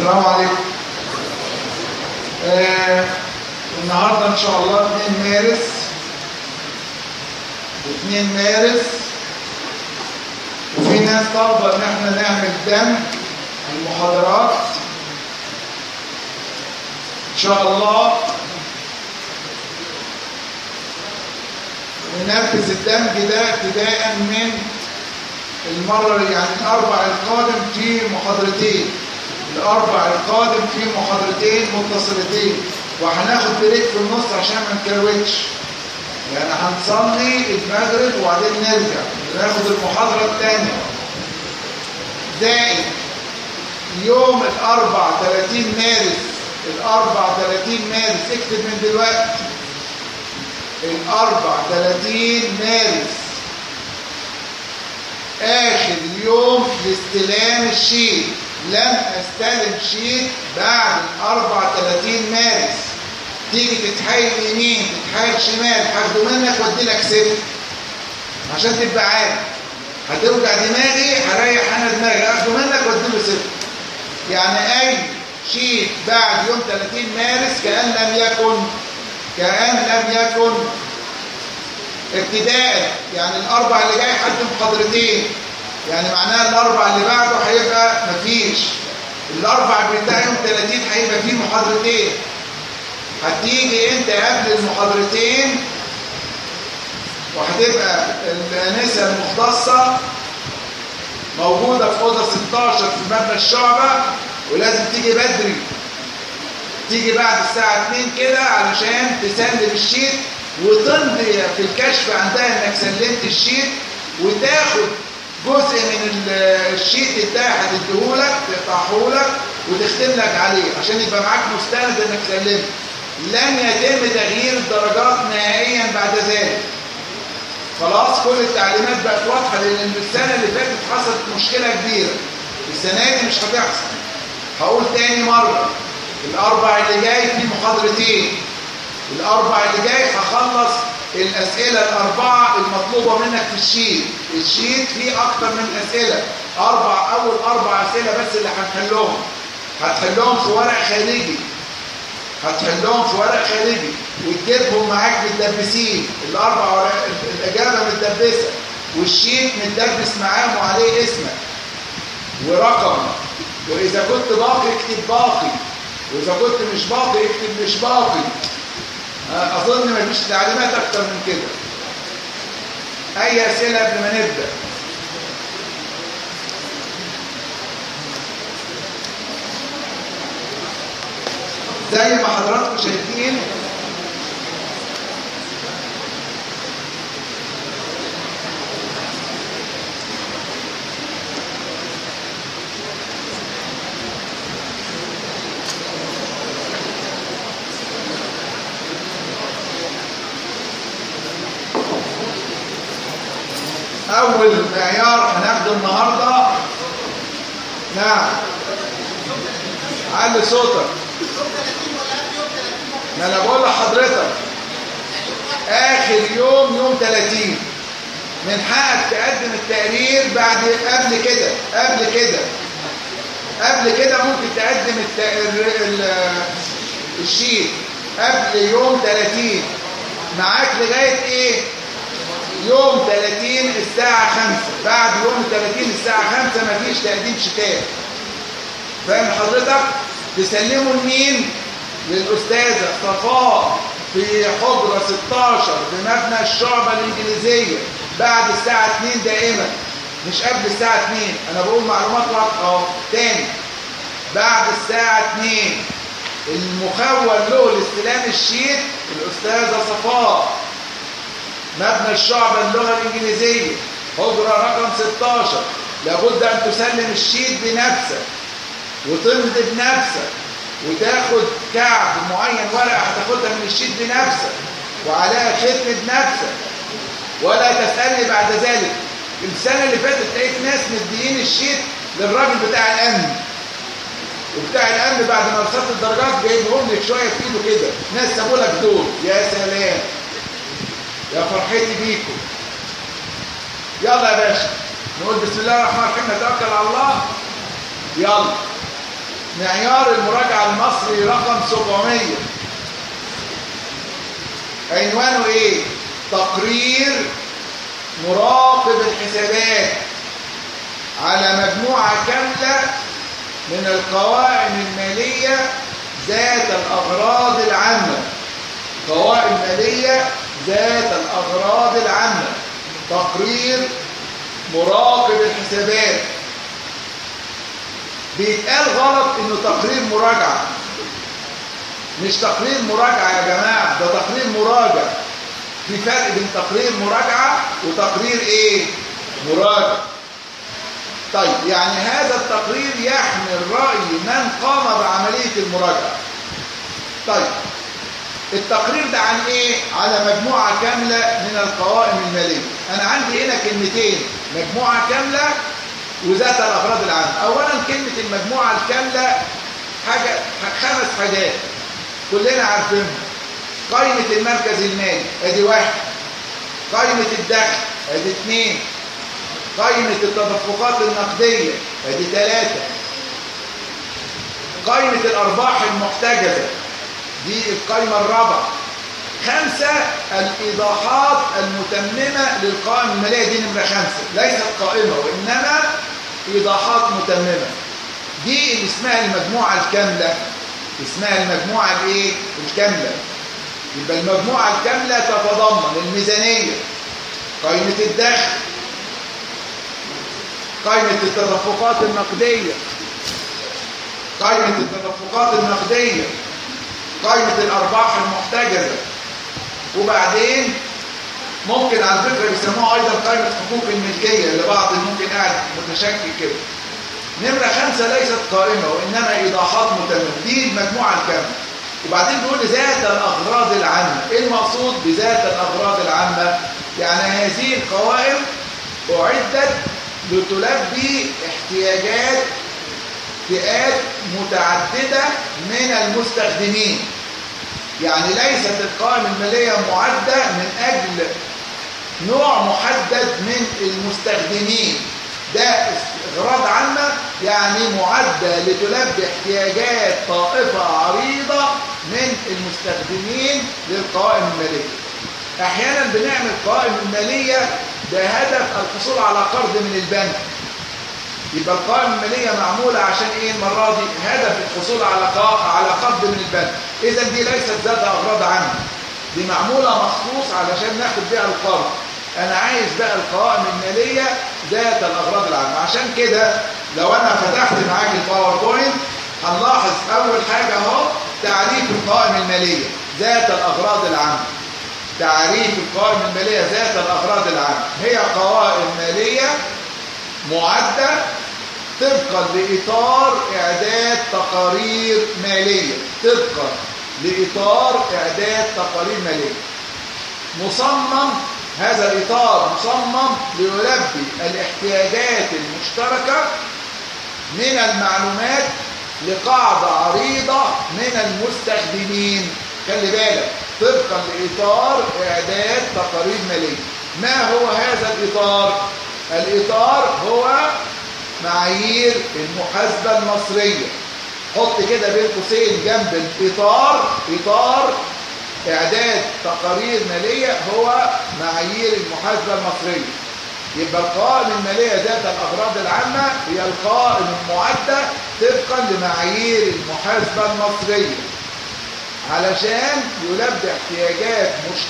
السلام عليكم. النهارده ان شاء الله 2 مارس 2 مارس، وفي ناس طالبه ان احنا نعمل دمج المحاضرات ان شاء الله، وننفذ الدمج ده ابتداء من المره يعني الاربع القادم في محاضرتين، الاربع القادم في محاضرتين متصلتين، وهناخد بريك في النص عشان ما نكروتش، يعني هنصلي المغرب وبعدين نرجع ناخد المحاضره الثانيه. زائد يوم الاربع 30 مارس، الاربع 30 مارس اكتب من دلوقتي، الاربع 30 مارس اخر يوم لاستلام الشيت. لن استلم شيت بعد 34 مارس. تيجي تتحايل يمين تتحايل شمال هاخده منك وادي لك صفر عشان تبقى عارف. هتوجع دماغي هريح انا دماغي، اخده منك وادي له صفر. يعني اي شيت بعد يوم 30 مارس كأن لم يكن ابتداء. يعني الاربع اللي جاي حد محاضرتين، يعني معناها الاربع اللي بعده هيبقى مفيش. الاربع بتاع يوم 30 هيبقى فيه محاضرتين. هتيجي انت قبل المحاضرتين وهتبقى الانسه المختصه موجوده في اوضه 16 في مبنى الشعبه، ولازم تيجي بدري، تيجي بعد الساعه 2 كده علشان تسلم الشيت وتمضي في الكشف عندها انك سلمت الشيت، وتاخد جزء من الشيت ده هتديهولك تقطعهولك وتختم لك عليه عشان يبقى معاك مستند انك سلمت. لن يتم تغيير الدرجات نهائيا بعد ذلك. خلاص كل التعليمات بقت واضحه، لان السنه اللي فاتت حصلت مشكله كبيره، السنه دي مش هتحصل. هقول تاني مره، الاربع اللي جاي في محاضرتين، الاربع اللي جاي هخلص الاسئله الاربعه المطلوبه منك في الشيت. الشيت فيه اكتر من اسئله، اول اربع اسئله بس اللي هتحلهم في ورق خارجي، وتجيبهم معاك متدبسين. الاربع ورق الاجابه متدبسه والشيت متدبس معاهم وعليه اسمك ورقم، واذا كنت باقي اكتب باقي، واذا كنت مش باقي اكتب مش باقي. اظن مفيش تعليمات اكتر من كده. اي اسئله قبل ما نبدا؟ زي ما حضراتكم شايفين اول معيار هناخده النهارده. نعم علي صوتك. ما انا بقول لحضرتك اخر يوم 30 من حقك تقدم التقرير. بعد قبل كده ممكن تقدم الشيت قبل يوم 30. معاك لغايه ايه؟ يوم 30 الساعه 5. بعد يوم 30 الساعه 5 مفيش تقديم شيتات. فاهم حضرتك؟ تسلموا لمين؟ للأستاذة صفاء في حجرة 16 بمبنى الشعبة الإنجليزية بعد الساعة 2 دائما، مش قبل الساعة 2. أنا بقول معلومات واضحة أهو. تاني، بعد الساعة 2 المخول له لاستلام الشيت الأستاذة صفاء، مبنى الشعبة اللغة الإنجليزية، حجرة رقم 16. لابد أن تسلم الشيت بنفسك وتمضي بنفسك وتاخد كعب معين ورقه هتاخدها من الشيت بنفسك وعليها ختم بنفسك، ولا تسالني بعد ذلك. السنه اللي فاتت لقيت ناس مديين الشيت للراجل بتاع الامن، وبتاع الامن بعد ما رصدت الدرجات جايبهم لك شويه في ايده كده. ناس سابوا لك دول. يا سلام يا فرحتي بيكم. يلا يا باشا نقول بسم الله الرحمن الرحيم، نتوكل على الله. يلا معيار المراجعة المصري رقم 700. عنوانه ايه؟ تقرير مراقب الحسابات على مجموعة كاملة من القوائم المالية ذات الأغراض العامة. قوائم مالية ذات الأغراض العامة. تقرير مراقب الحسابات. بيتقال غلط انه تقرير مراجعة. مش تقرير مراجعة يا جماعة، ده تقرير مراجع. في فرق بين تقرير مراجعة وتقرير ايه؟ مراجع. طيب يعني هذا التقرير يحمل رأي من قام بعملية المراجعة. طيب التقرير ده عن ايه؟ على مجموعة كاملة من القوائم المالية. انا عندي هنا كلمتين، مجموعة كاملة وذات الأغراض العامة. أولا كلمة المجموعة الكاملة حاجة 5 حاجات كلنا عارفينها. قائمة المركز المالي ادي 1، قائمة الدخل ادي 2، قائمة التدفقات النقدية ادي 3، قائمة الأرباح المحتجزة دي القائمة الرابعة، 5 الإيضاحات المتممة للقوائم المالية دي نمرة 5، ليست قائمة وإنما إيضاحات متممة. دي اللي اسمها المجموعة الكاملة. اسمها المجموعة الايه؟ الكاملة. يبقى المجموعة الكاملة تتضمن الميزانية، قائمة الدخل، قائمة التدفقات النقدية، قائمة التدفقات النقدية، قائمة الأرباح المحتجزة، وبعدين ممكن على فكرة بيسموها أيضا قائمة حقوق الملكية اللي بعض ممكن قاعد متشكك كده. نمرة 5 ليست قائمة وإنما إيضاحات متممة. دي المجموعة الكاملة. وبعدين بيقول ذات الأغراض العامة. إيه المقصود بذات الأغراض العامة؟ يعني هذه القوائم أعدت لتلبي احتياجات فئات متعددة من المستخدمين. يعني ليست القوائم المالية معدة من أجل نوع محدد من المستخدمين. ده أغراض عامة يعني معدة لتلبي احتياجات طائفة عريضة من المستخدمين للقوائم المالية. أحيانا بنعمل قوائم المالية بهدف الحصول على قرض من البنك. يبقى القوائم المالية معمولة عشان ايه المرة دي؟ هدف الحصول على قرض من البنك. إذا دي ليست ذات أغراض عامة، دي معمولة مخصوص علشان ناخد بيها القرض. أنا عايز بقى القوائم المالية ذات الأغراض العامة. عشان كده لو أنا فتحت معاك الباوربوينت هنلاحظ أول حاجة أهو تعريف القوائم المالية ذات الأغراض العامة. تعريف القوائم المالية ذات الأغراض العامة هي قوائم مالية معدة طبقا لإطار إعداد تقارير مالية. طبقا لإطار إعداد تقارير مالية مصمم. هذا الإطار مصمم ليلبي الاحتياجات المشتركة من المعلومات لقاعدة عريضة من المستخدمين. خلي بالك، طبقا لإطار إعداد تقارير مالية. ما هو هذا الإطار؟ الإطار هو معايير المحاسبة المصرية. حط كده بين قوسين جنب الإطار، إطار إعداد تقارير مالية هو معايير المحاسبة المصرية. يبقى القوائم المالية ذات الأغراض العامة هي القوائم المعدة طبقا لمعايير المحاسبة المصرية علشان يلبي احتياجات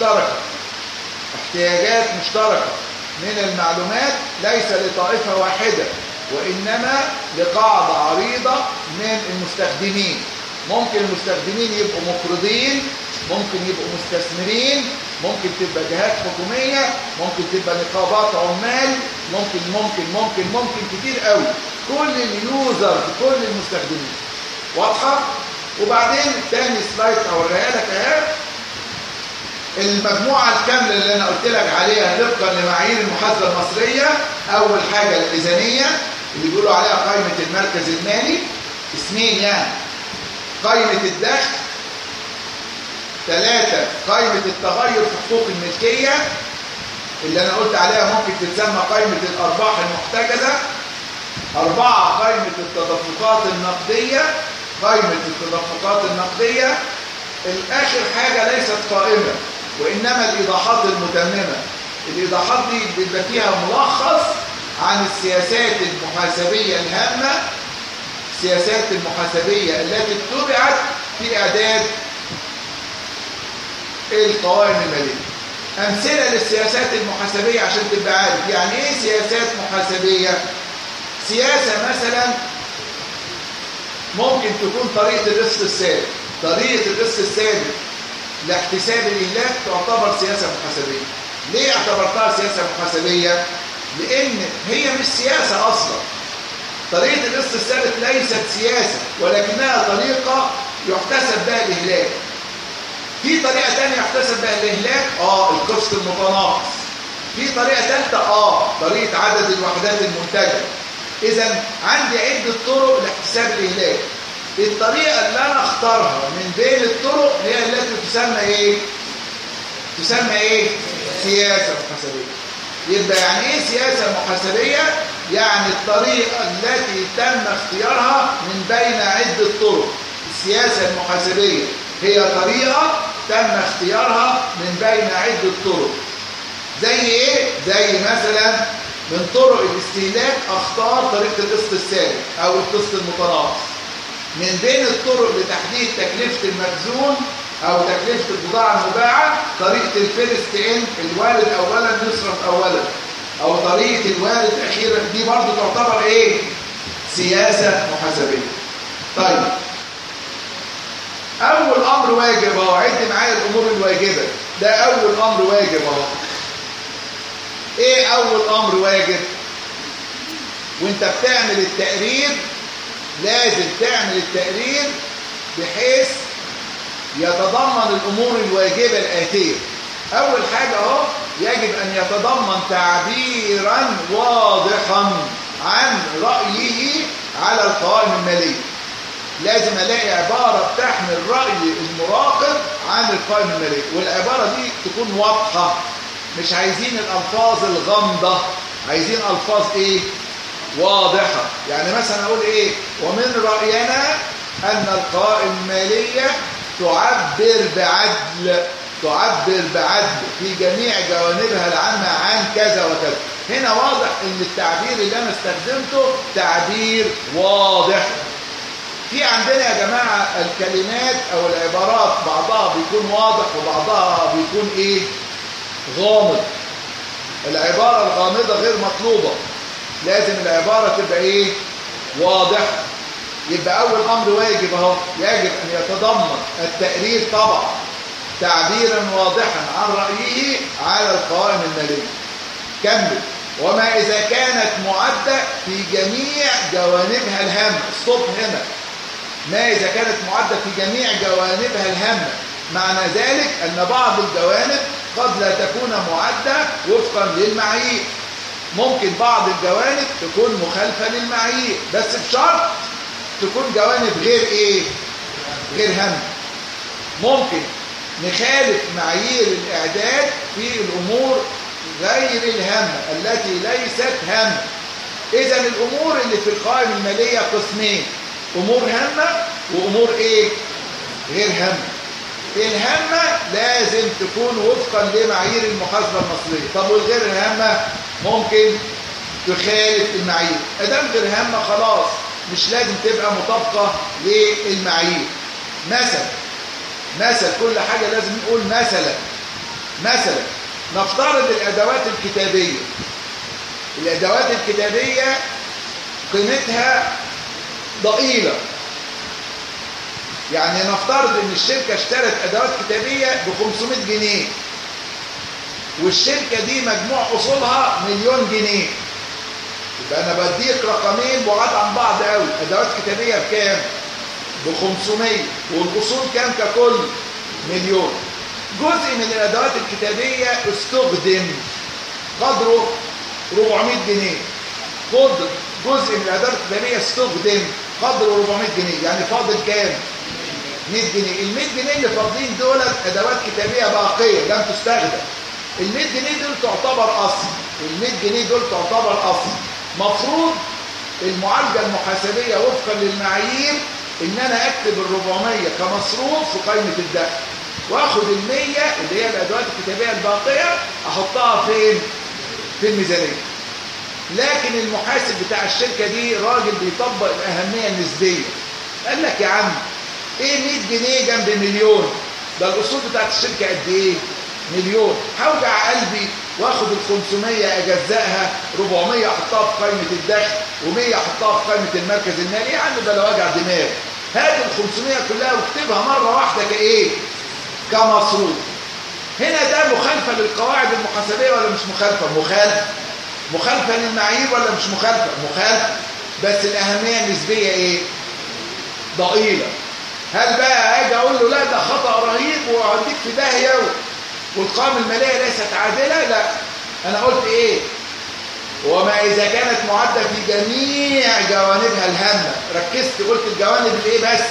مشتركة من المعلومات ليس لطائفة واحدة وإنما لقاعدة عريضة من المستخدمين. ممكن المستخدمين يبقوا مقرضين، ممكن يبقوا مستثمرين، ممكن تبقى جهات حكومية، ممكن تبقى نقابات عمال، ممكن كتير قوي. كل اليوزر، كل المستخدمين. واضحة؟ وبعدين تاني سلايد اوريها لك اهي. المجموعة الكاملة اللي انا قلت لك عليها طبقا لمعايير المحاسبة المصرية. اول حاجة الميزانية اللي بيقولوا عليها قائمة المركز المالي، اسمين يعني. قائمة الدخل. 3 قائمة التغير في حقوق الملكية اللي انا قلت عليها ممكن تتسمى قائمة الارباح المحتجزة. 4 قائمة التدفقات النقدية. قائمة التدفقات النقدية الآخر حاجة ليست قائمة، وإنما الإيضاحات المتممة. الإيضاحات دي بيبقى فيها ملخص عن السياسات المحاسبية الهامة، السياسات المحاسبية التي اتبعت في إعداد القوائم المالية. أمثلة للسياسات المحاسبية عشان تبقى عارف يعني إيه سياسات محاسبية. سياسة مثلا ممكن تكون طريقة القسط الثابت. طريقة القسط الثابت لاحتساب الإهلاك تعتبر سياسة محاسبية. ليه اعتبرتها سياسة محاسبية؟ لأن هي مش سياسة أصلا. طريقة القسط الثابت ليست سياسة، ولكنها طريقة يحتسب بها الإهلاك. في طريقة تانية يحتسب بها الإهلاك القسط المتناقص. في طريقة ثالثة طريقة عدد الوحدات المنتجة. إذا عندي عدة طرق لاحتساب الإهلاك. الطريقة اللي أنا اختارها من بين الطرق هي التي تسمى إيه؟ تسمى إيه؟ سياسة محاسبية. يبقى يعني إيه سياسة محاسبية؟ يعني الطريقة التي تم اختيارها من بين عدة طرق. السياسة المحاسبية هي طريقة تم اختيارها من بين عدة طرق. زي إيه؟ زي مثلا من طرق الاستهلاك اختار طريقة القسط الثابت أو القسط المتناقص. من بين الطرق لتحديد تكلفة المخزون أو تكلفة البضاعة المباعة طريقة الفيرست إن، الوارد أولا يصرف أولا، أو طريقة الوارد أخيرا. دي برضو تعتبر إيه؟ سياسة محاسبية. طيب أول أمر واجب أهو، عد معايا الأمور الواجبة. ده أول أمر واجب أهو. إيه أول أمر واجب؟ وأنت بتعمل التقرير لازم تعمل التقرير بحيث يتضمن الأمور الواجبة الآتية. أول حاجة أهو يجب أن يتضمن تعبيرا واضحا عن رأيه على القوائم المالية. لازم ألاقي عبارة بتحمل رأي المراقب عن القوائم المالية، والعبارة دي تكون واضحة. مش عايزين الألفاظ الغامضة، عايزين ألفاظ إيه؟ واضحة. يعني مثلا أقول إيه؟ ومن رأينا أن القوائم المالية تعبر بعدل في جميع جوانبها العامة عن كذا وكذا. هنا واضح ان التعبير اللي انا استخدمته تعبير واضح. في عندنا يا جماعة الكلمات او العبارات بعضها بيكون واضح وبعضها بيكون ايه؟ غامض. العبارة الغامضة غير مطلوبة، لازم العبارة تبقى ايه؟ واضحة. يبقى اول امر واجب اهو، يجب ان يتضمن التقرير طبعا تعبيرا واضحا عن رأيه على القوائم المالية. كمل. وما إذا كانت معدة في جميع جوانبها الهامة. الصوت هنا ما إذا كانت معدة في جميع جوانبها الهامة، معنى ذلك أن بعض الجوانب قد لا تكون معدة وفقا للمعايير. ممكن بعض الجوانب تكون مخالفة للمعايير، بس بشرط تكون جوانب غير إيه؟ غير هامة. ممكن نخالف معايير الإعداد في الأمور غير الهامة التي ليست هامة. إذا الأمور اللي في القوائم المالية قسمين، أمور هامة وأمور إيه؟ غير هامة. الهامة لازم تكون وفقا لمعايير المحاسبة المصرية. طب والغير الهامة ممكن تخالف المعايير. أدام غير هامة خلاص مش لازم تبقى مطابقة للمعايير. مثل كل حاجة لازم نقول مثلا نفترض الأدوات الكتابية. الأدوات الكتابية قيمتها ضئيلة. يعني نفترض ان الشركة اشترت أدوات كتابية ب500 جنيه، والشركة دي مجموع أصولها 1,000,000 جنيه. يبقى أنا بديك رقمين بعاد عن بعض قوي. أدوات كتابية بكام؟ ب500، والأصول كام ككل؟ 1,000,000. جزء من الأدوات الكتابية استخدم قدره 400 جنيه. خد جزء من الأدوات الكتابية استخدم قدره 400 جنيه، يعني فاضل كام؟ 100 جنيه. ال100 جنيه اللي فاضلين دولت أدوات كتابية باقية لم تستخدم. ال100 جنيه دول تعتبر أصل. ال100 جنيه دول تعتبر أصل. مفروض المعالجة المحاسبية وفقا للمعايير ان انا اكتب ال400 كمصروف في قائمة الدخل، واخد ال100 اللي هي الادوات الكتابية الباقية احطها فين؟ في الميزانية. لكن المحاسب بتاع الشركة دي راجل بيطبق الأهمية النسبية، قال لك يا عم ايه 100 جنيه جنب مليون؟ ده الأصول بتاعت الشركة قد ايه؟ مليون. هوجع قلبي واخد ال500 اجزأها، 400 احطها في قائمة الدخل و100 احطها في قائمة المركز المالي. يا عم ده لو وجع دماغ، هات ال500 كلها واكتبها مرة واحدة كايه؟ كمصروف. هنا ده مخالفة للقواعد المحاسبية ولا مش مخالفة؟ مخالفة للمعايير ولا مش مخالفة؟ مخالفة. بس الأهمية النسبية ايه؟ ضئيلة. هل بقى اجي اقول له لا ده خطأ رهيب وهديك في داهية والقائمة المالية ليست عادلة؟ لا، انا قلت ايه؟ وما اذا كانت معدة في جميع جوانبها الهامة. ركزت قلت الجوانب الايه بس؟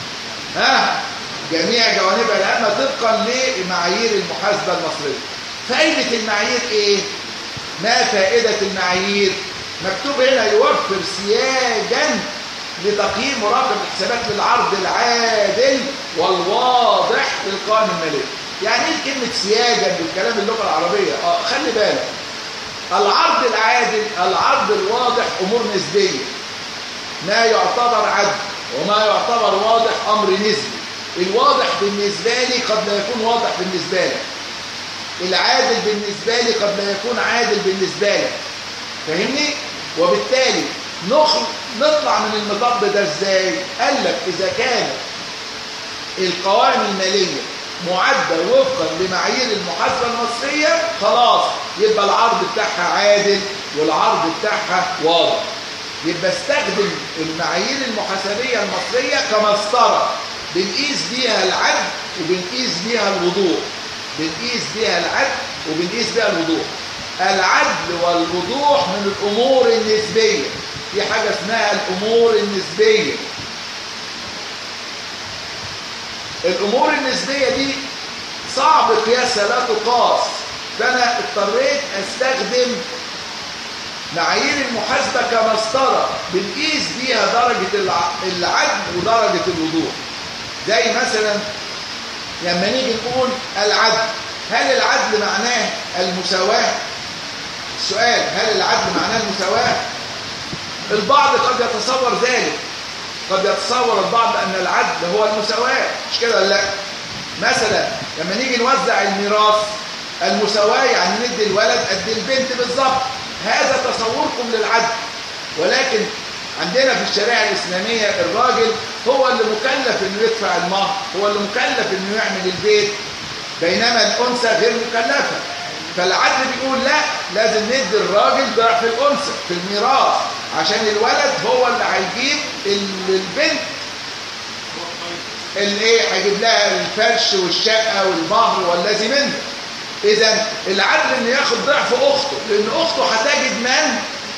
جميع جوانبها الهامة طبقا لمعايير المحاسبة المصرية. فائدة المعايير ايه؟ ما فائدة المعايير؟ مكتوب هنا يوفر سياجا لتقييم مراقب الحسابات للعرض العادل والواضح للقوائم المالية. يعني ايه كلمة سياجا بالكلام اللغة العربية؟ خلي بالك، العرض العادل، العرض الواضح امور نسبية. ما يعتبر عدل وما يعتبر واضح امر نسبي. الواضح بالنسبة لي قد لا يكون واضح بالنسبة لك، العادل بالنسبة لي قد لا يكون عادل بالنسبة لك. فاهمني؟ وبالتالي نطلع من المطب ده ازاي؟ قال لك اذا كانت القوائم المالية معدة وفقا لمعايير المحاسبة المصرية خلاص يبقى العرض بتاعها عادل والعرض بتاعها واضح. يبقى استخدم المعايير المحاسبية المصرية كمسطرة بنقيس بيها العدل وبنقيس بيها الوضوح. بنقيس بيها العدل وبنقيس بيها الوضوح. العدل والوضوح من الأمور النسبية. في حاجة اسمها الأمور النسبية. الأمور النسبية دي صعب قياسها، لا تقاس. فأنا اضطريت أستخدم معايير المحاسبة كمسطرة بنقيس بيها درجة العدل ودرجة الوضوح. زي مثلا لما نيجي نقول العدل، هل العدل معناه المساواة؟ السؤال، هل العدل معناه المساواة؟ البعض قد يتصور ذلك، قد يتصور البعض أن العدل هو المساواة، مش كده ولا لا؟ مثلا لما نيجي نوزع الميراث، المساواة يعني ندي الولد قد البنت بالظبط. هذا تصوركم للعدل. ولكن عندنا في الشريعة الإسلامية الراجل هو اللي مكلف انه يدفع المهر، هو اللي مكلف انه يعمل البيت، بينما الأنثى غير مكلفة. فالعدل بيقول لا، لازم ندي الراجل ضعف الأنثى في الميراث عشان الولد هو اللي هيجيب البنت اللي ايه، هيجيب لها الفرش والشقة والمهر والذي منه. إذا العدل انه ياخد ضعف أخته، لأن أخته هتجد من؟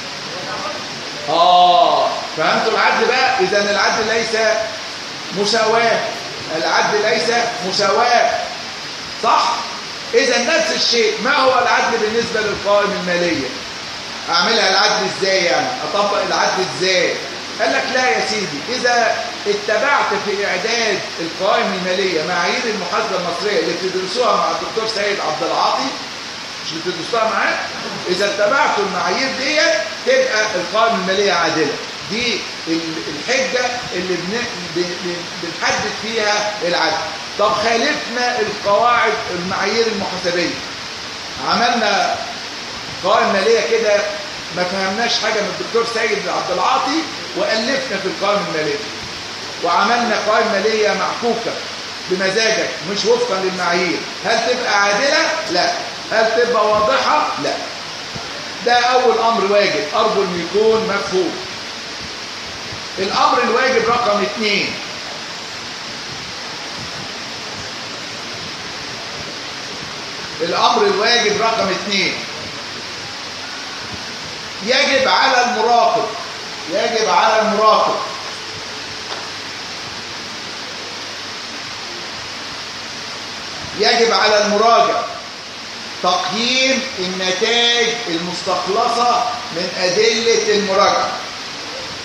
فهمتوا العدل بقى؟ إذا العدل ليس مساواة، العدل ليس مساواة، صح؟ إذا نفس الشيء، ما هو العدل بالنسبة للقوائم المالية؟ أعملها العدل إزاي يعني؟ أطبق العدل إزاي؟ قال لك لا يا سيدي، إذا اتبعت في إعداد القوائم المالية معايير المحاسبة المصرية اللي بتدرسوها مع الدكتور سيد عبد العاطي، مش بتدرسوها معاه؟ إذا اتبعتوا المعايير دي تبقى القوائم المالية عادلة. دي الحجة اللي بنحدد فيها العدل. طب خالفنا القواعد المعايير المحاسبية، عملنا قوائم مالية كده ما فهمناش حاجة من الدكتور سيد عبد العاطي وألفنا في القوائم المالية، وعملنا قوائم مالية معكوكة بمزاجك مش وفقا للمعايير، هل تبقى عادلة؟ لا. هل تبقى واضحة؟ لا. ده أول أمر واجب أرجو أن يكون مفهوم. الأمر الواجب رقم 2، الأمر الواجب رقم 2، يجب على المراقب، يجب على المراقب يجب على المراجع تقييم النتائج المستخلصة من أدلة المراجعة.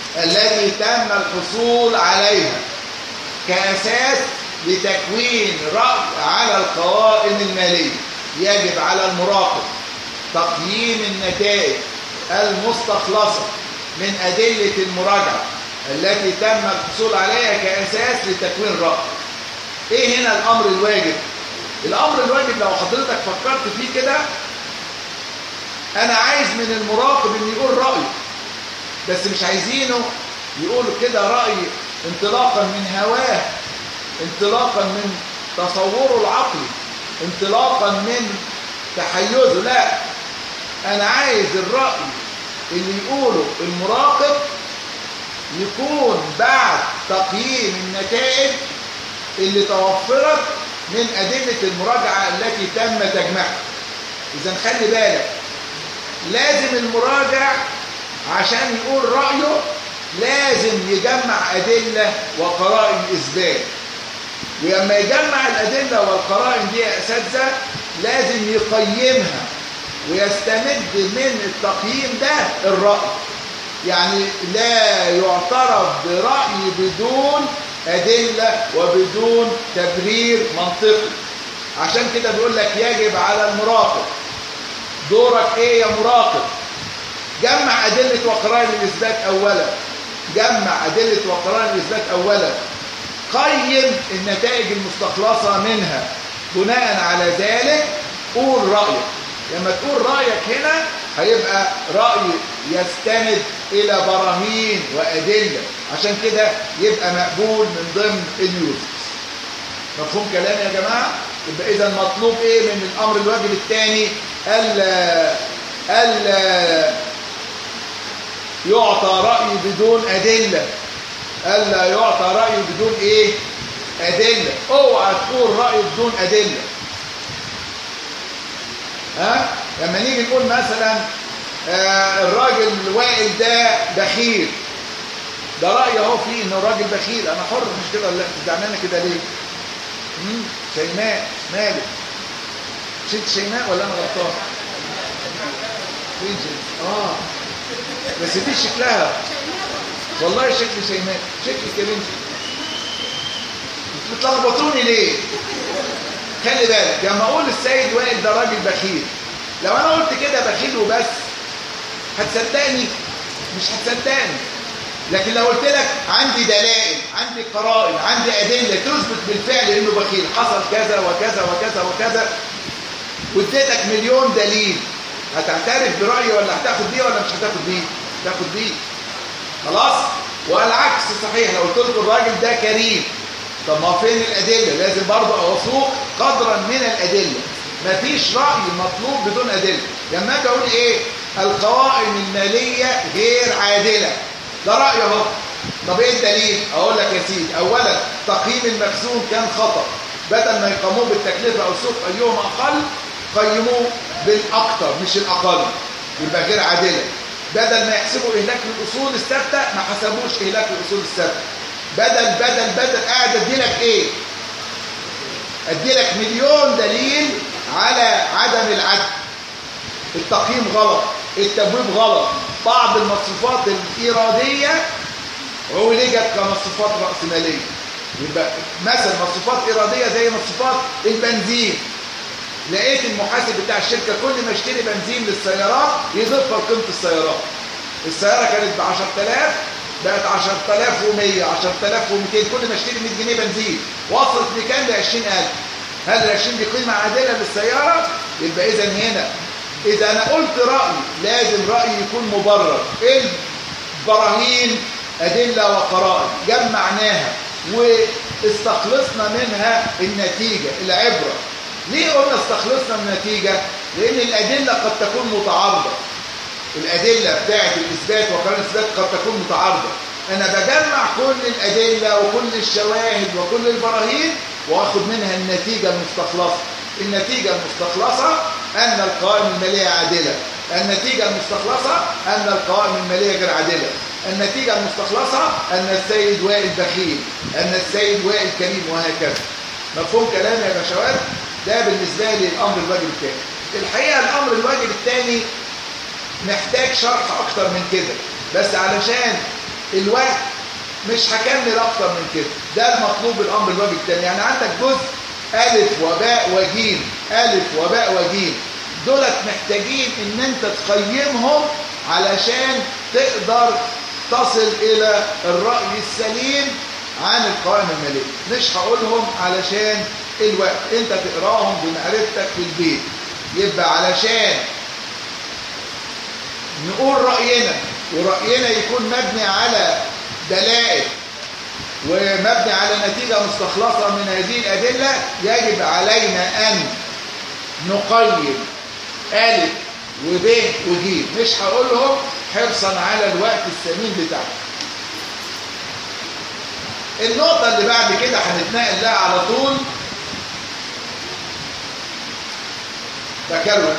التي تم الحصول عليها كأساس لتكوين رأي على القوائم المالية. يجب على المراقب تقييم النتائج المستخلصة من أدلة المراجعة التي تم الحصول عليها كأساس لتكوين رأي. إيه هنا الأمر الواجب؟ الأمر الواجب لو حضرتك فكرت فيه كده، أنا عايز من المراقب إن يقول رأيه، بس مش عايزينه يقولوا كده رأي انطلاقا من هواه، انطلاقا من تصوره العقلي، انطلاقا من تحيزه. لا، أنا عايز الرأي اللي يقوله المراقب يكون بعد تقييم النتائج اللي توفرت من أدلة المراجعة التي تم تجميعها. إذن خلي بالك، لازم المراجع عشان يقول رأيه لازم يجمع أدلة وقرائن إثبات، ولما يجمع الأدلة والقرائن دي يا أساتذة لازم يقيمها ويستمد من التقييم ده الرأي. يعني لا يعترف برأي بدون أدلة وبدون تبرير منطقي. عشان كده بيقول لك يجب على المراقب، دورك ايه يا مراقب؟ جمع أدلة وقرائن الإثبات أولا، جمع أدلة وقرائن الإثبات أولا، قيم النتائج المستخلصة منها، بناء على ذلك قول رأيك. لما تقول رأيك هنا هيبقى رأي يستند إلى براهين وأدلة، عشان كده يبقى مقبول من ضمن اليوزرز. مفهوم كلامي يا جماعة؟ يبقى إذا مطلوب إيه من الأمر الواجب الثاني؟ ألا يعطى رأي بدون أدلة. ألا يعطى رأي بدون إيه؟ أدلة. اوعى تقول رأي بدون أدلة. لما نيجي نقول مثلا الراجل وائل ده بخيل، ده رأي اهو فيه انه راجل بخيل، انا حر مش كده ولا لا؟ زعلانه كده ليه؟ شيماء مالك؟ شلت شيماء ولا انا غلطان؟ فين شيماء؟ بس دي شكلها والله شكل شيماء، شكلك يا بنتي. بتلخبطوني ليه؟ خلي بالك لما اقول السيد وائل ده راجل بخيل، لو انا قلت كده بخيل وبس هتصدقني؟ مش هتصدقني. لكن لو قلت لك عندي دلائل، عندي قرائن، عندي ادله تثبت بالفعل انه بخيل، حصل كذا وكذا وكذا وكذا، واديتك مليون دليل، هتعترف برايي ولا هتاخد بيه ولا مش هتاخد بيه؟ هتاخد بيه. خلاص؟ والعكس صحيح، لو قلت لكم الراجل ده كريم، طب ما فين الادله؟ لازم برضه اوثق قدرا من الادله. مفيش راي مطلوب بدون ادله. لما اجي اقول ايه؟ القوائم الماليه غير عادله، ده راي اهو. طب ايه الدليل؟ اقول لك يا سيدي، اولا تقييم المخزون كان خطا، بدل ما يقيموه بالتكلفه او سوق ايهم اقل قيموه بالاكثر مش الاقل، يبقى غير عادله. بدل ما يحسبوا اهلاك الاصول الثابته ما حسبوش اهلاك الاصول الثابته. بدل قاعد اديلك ايه؟ اديلك مليون دليل على عدم العدل. التقييم غلط، التبويب غلط، بعض المصروفات الإيرادية عولجت كمصروفات رأسمالية. يبقى مثلا مصروفات إيرادية زي مصروفات البنزين، لقيت المحاسب بتاع الشركة كل ما اشتري بنزين للسيارات يضيفها لقيمة السيارات. السيارة كانت ب 10,000 بقت 10,100 10,200، كل ما اشتري 100 جنيه بنزين وصلت لكام؟ ل 20,000. هل ال 20 دي قيمة عادلة للسيارة؟ يبقى إذا هنا إذا أنا قلت رأي لازم رأيي يكون مبرر. إيه البراهين؟ أدلة وقرائن جمعناها واستخلصنا منها النتيجة، العبرة. ليه قلنا استخلصنا من النتيجة؟ لأن الأدلة قد تكون متعارضة. الأدلة بتاعت الإثبات وقرائن الإثبات قد تكون متعارضة. أنا بجمع كل الأدلة وكل الشواهد وكل البراهين وأخذ منها النتيجة المستخلصة. النتيجة المستخلصة أن القوائم المالية عادلة. النتيجة المستخلصة أن القوائم المالية غير عادلة. النتيجة المستخلصة أن السيد وائل بخيل، أن السيد وائل كريم، وهكذا. مفهوم كلامي يا باشوات؟ ده بالنسبة لي الأمر الواجب الثاني. الحقيقة الأمر الواجب الثاني محتاج شرح أكتر من كده، بس علشان الوقت مش هكمل اكتر من كده، ده المطلوب الامر الواجب الثاني. يعني عندك جزء الف وباء وجيم، الف وباء وجيم، دولت محتاجين ان انت تقيمهم علشان تقدر تصل الى الرأي السليم عن القوائم المالية. مش هقولهم علشان الوقت، انت تقراهم بمعرفتك في البيت. يبقى علشان نقول رأينا، ورأينا يكون مبني على دلائل ومبني على نتيجة مستخلصة من هذه الأدلة، يجب علينا أن نقيم ألف وب وج. مش هقولهم حرصا على الوقت الثمين بتاعنا. النقطة اللي بعد كده هنتنقل لها على طول بكروت.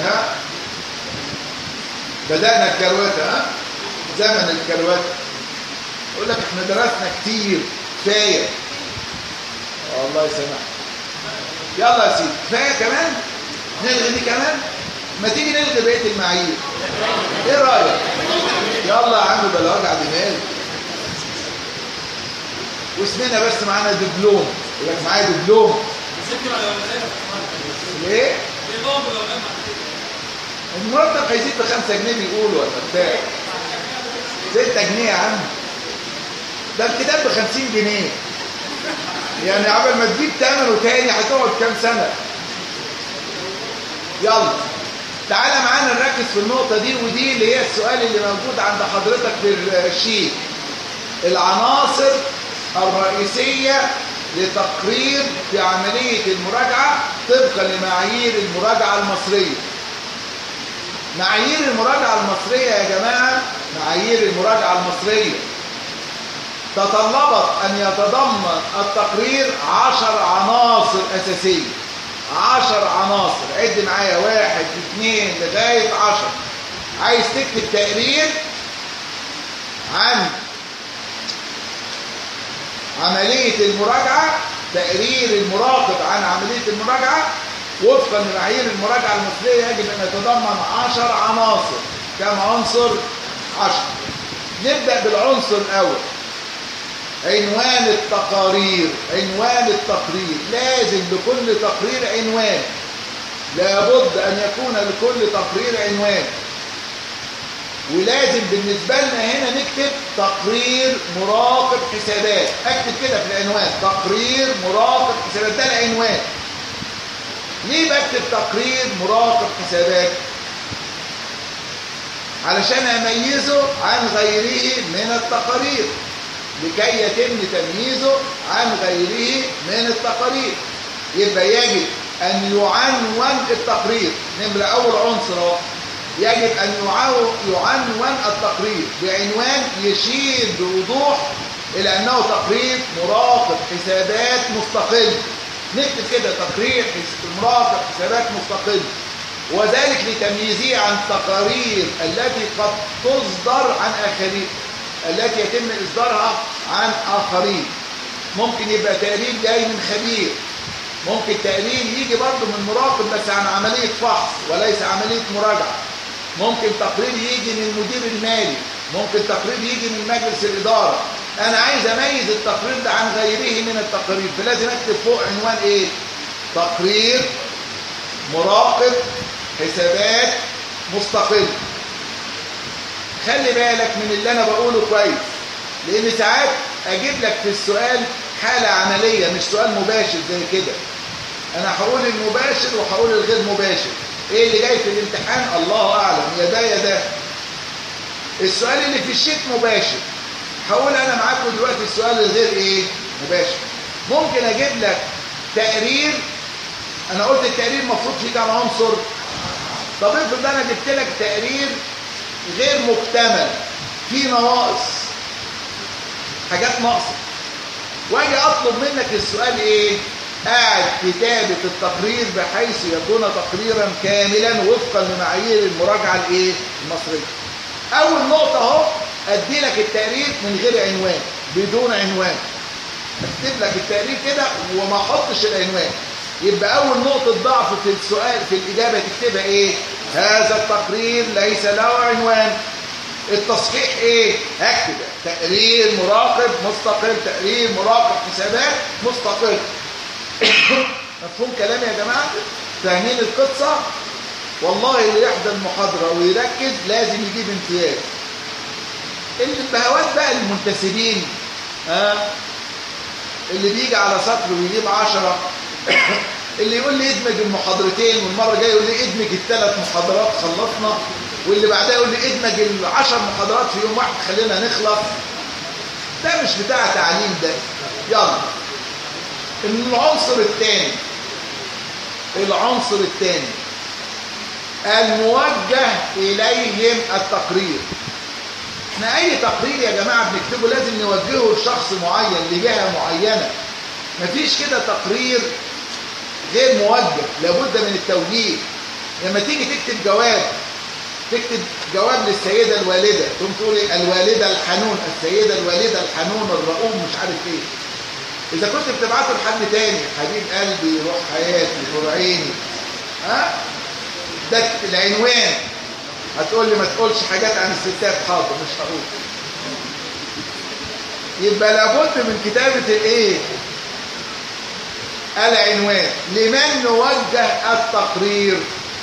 بدأنا الكروات، زمن الكروات. يقول لك احنا درسنا كتير، كفايه. الله يسامحك. يلا يا سيدي، كفايه كمان، نلغي دي كمان. ما تيجي نلغي بقيه المعايير، ايه رايك؟ يلا يا عم بلا وجع دماغ. واسمنا بس معانا دبلوم. يقول لك معايا دبلوم. ليه؟ المرتب هيزيد ب5 جنيه بيقولوا، ولا بتاع 6 جنيه يا عم. ده الكتاب ب50 جنيه. يعني عبال ما تجيب ثمنه تاني هتقعد كام سنة؟ يلا تعالى معانا نركز في النقطة دي، ودي اللي هي السؤال اللي موجود عند حضرتك في الشيت. العناصر الرئيسية لتقرير في عملية المراجعة طبقا لمعايير المراجعة المصرية. معايير المراجعة المصرية يا جماعة، معايير المراجعة المصرية تطلبت أن يتضمن التقرير 10 عناصر أساسية. 10 عناصر، عد معايا 1 2 لغاية 10. عايز تكتب تقرير عن عملية المراجعة، تقرير المراقب عن عملية المراجعة وفقا لمعايير المراجعة المصرية، يجب أن يتضمن 10 عناصر. كم عنصر؟ 10. نبدأ بالعنصر الأول، عنوان التقارير. عنوان التقرير، لازم لكل تقرير عنوان، لابد أن يكون لكل تقرير عنوان. ولازم بالنسبة لنا هنا نكتب تقرير مراقب حسابات. اكتب كده في العنوان تقرير مراقب حسابات، ده العنوان. ليه بكتب تقرير مراقب حسابات؟ علشان اميزه عن غيره من التقارير، لكي يتم تمييزه عن غيره من التقارير. يبقى يجب ان يعنون التقرير. نمرة اول عنصر اهو، يجب ان يعنون التقرير بعنوان يشير بوضوح الى انه تقرير مراقب حسابات مستقل. نكتب كده تقرير مراقب حسابات مستقل، وذلك لتمييزه عن التقارير التي قد تصدر عن آخرين، التي يتم إصدارها عن آخرين. ممكن يبقى تقرير جاي من خبير، ممكن تقرير يجي برضه من مراقب بس عن عملية فحص وليس عملية مراجعة. ممكن تقرير يجي من المدير المالي، ممكن تقرير يجي من مجلس الإدارة. أنا عايز أميز التقرير ده عن غيره من التقارير، فلازم أكتب فوق عنوان إيه؟ تقرير مراقب حسابات مستقل. خلي بالك من اللي أنا بقوله كويس، لأن ساعات أجيب لك في السؤال حالة عملية مش سؤال مباشر زي كده. أنا هقول المباشر وهقول الغير مباشر. إيه اللي جاي في الامتحان الله أعلم، يا ده يا ده. السؤال اللي في الشيت مباشر، هقول أنا معاكم دلوقتي السؤال الغير إيه؟ مباشر. ممكن أجيب لك تقرير، أنا قلت التقرير مفروض فيه كام عنصر؟ طب افرض أنا جبت لك تقرير غير مكتمل، فيه نواقص، حاجات ناقصة، واجي أطلب منك السؤال إيه؟ قاعد كتابة التقرير بحيث يكون تقريرا كاملا وفقا لمعايير المراجعة الإيه؟ المصرية. أول نقطة أهو، أدي لك التقرير من غير عنوان، بدون عنوان. أكتب لك التقرير كده وما أحطش العنوان. يبقى أول نقطة ضعف في السؤال في الإجابة تكتبها إيه؟ هذا التقرير ليس له عنوان. التصحيح ايه؟ هكتب تقرير مراقب مستقل، تقرير مراقب حسابات مستقل. مفهوم كلامي يا جماعه؟ فاهمين القصه؟ والله اللي يحضر المحاضره ويركز لازم يجيب امتياز. البهوات بقى المنتسبين اللي بيجي على سطر ويجيب 10 اللي يقول لي ادمج المحاضرتين، والمره الجايه يقول لي ادمج ال3 محاضرات خلصنا، واللي بعدها يقول لي ادمج ال10 محاضرات في يوم واحد خلينا نخلص. ده مش بتاع تعليم ده. يلا العنصر الثاني الموجه اليهم التقرير. احنا اي تقرير يا جماعه بنكتبه لازم نوجهه لشخص معين، لجهه معينه. مفيش كده تقرير غير موجه، لابد من التوجيه. لما تيجي تكتب جواب للسيده الوالده، تقوم تقول الوالده الحنون، السيده الوالده الحنون الرؤوف مش عارف ايه. اذا كنت بتبعته لحد تاني، حبيب قلبي، روح حياتي، نور عيني، ده العنوان. هتقول لي ما تقولش حاجات عن الستات، حاضر مش هقول. يبقى لابد من كتابه الايه؟ العنوان. لمن نوجه التقرير؟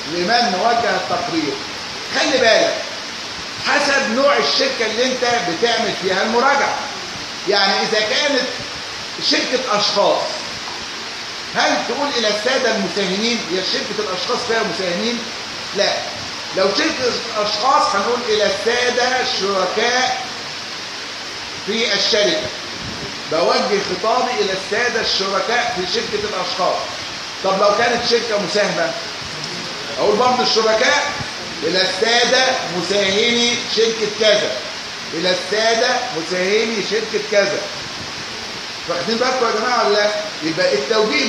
خلي بالك حسب نوع الشركه اللي انت بتعمل فيها المراجعه. يعني اذا كانت شركه اشخاص، هل تقول الى الساده المساهمين؟ هي شركه الاشخاص فيها مساهمين؟ لا. لو شركه اشخاص هنقول الى الساده الشركاء في الشركه. بوجه خطابي الى الساده الشركاء في شركه الاشخاص. طب لو كانت شركه مساهمه اقول برضه الشركاء الى الساده مساهمي شركه كذا، الى الساده مساهمي شركه كذا. واخدين بالكم يا جماعه ولا لا؟ يبقى التوجيه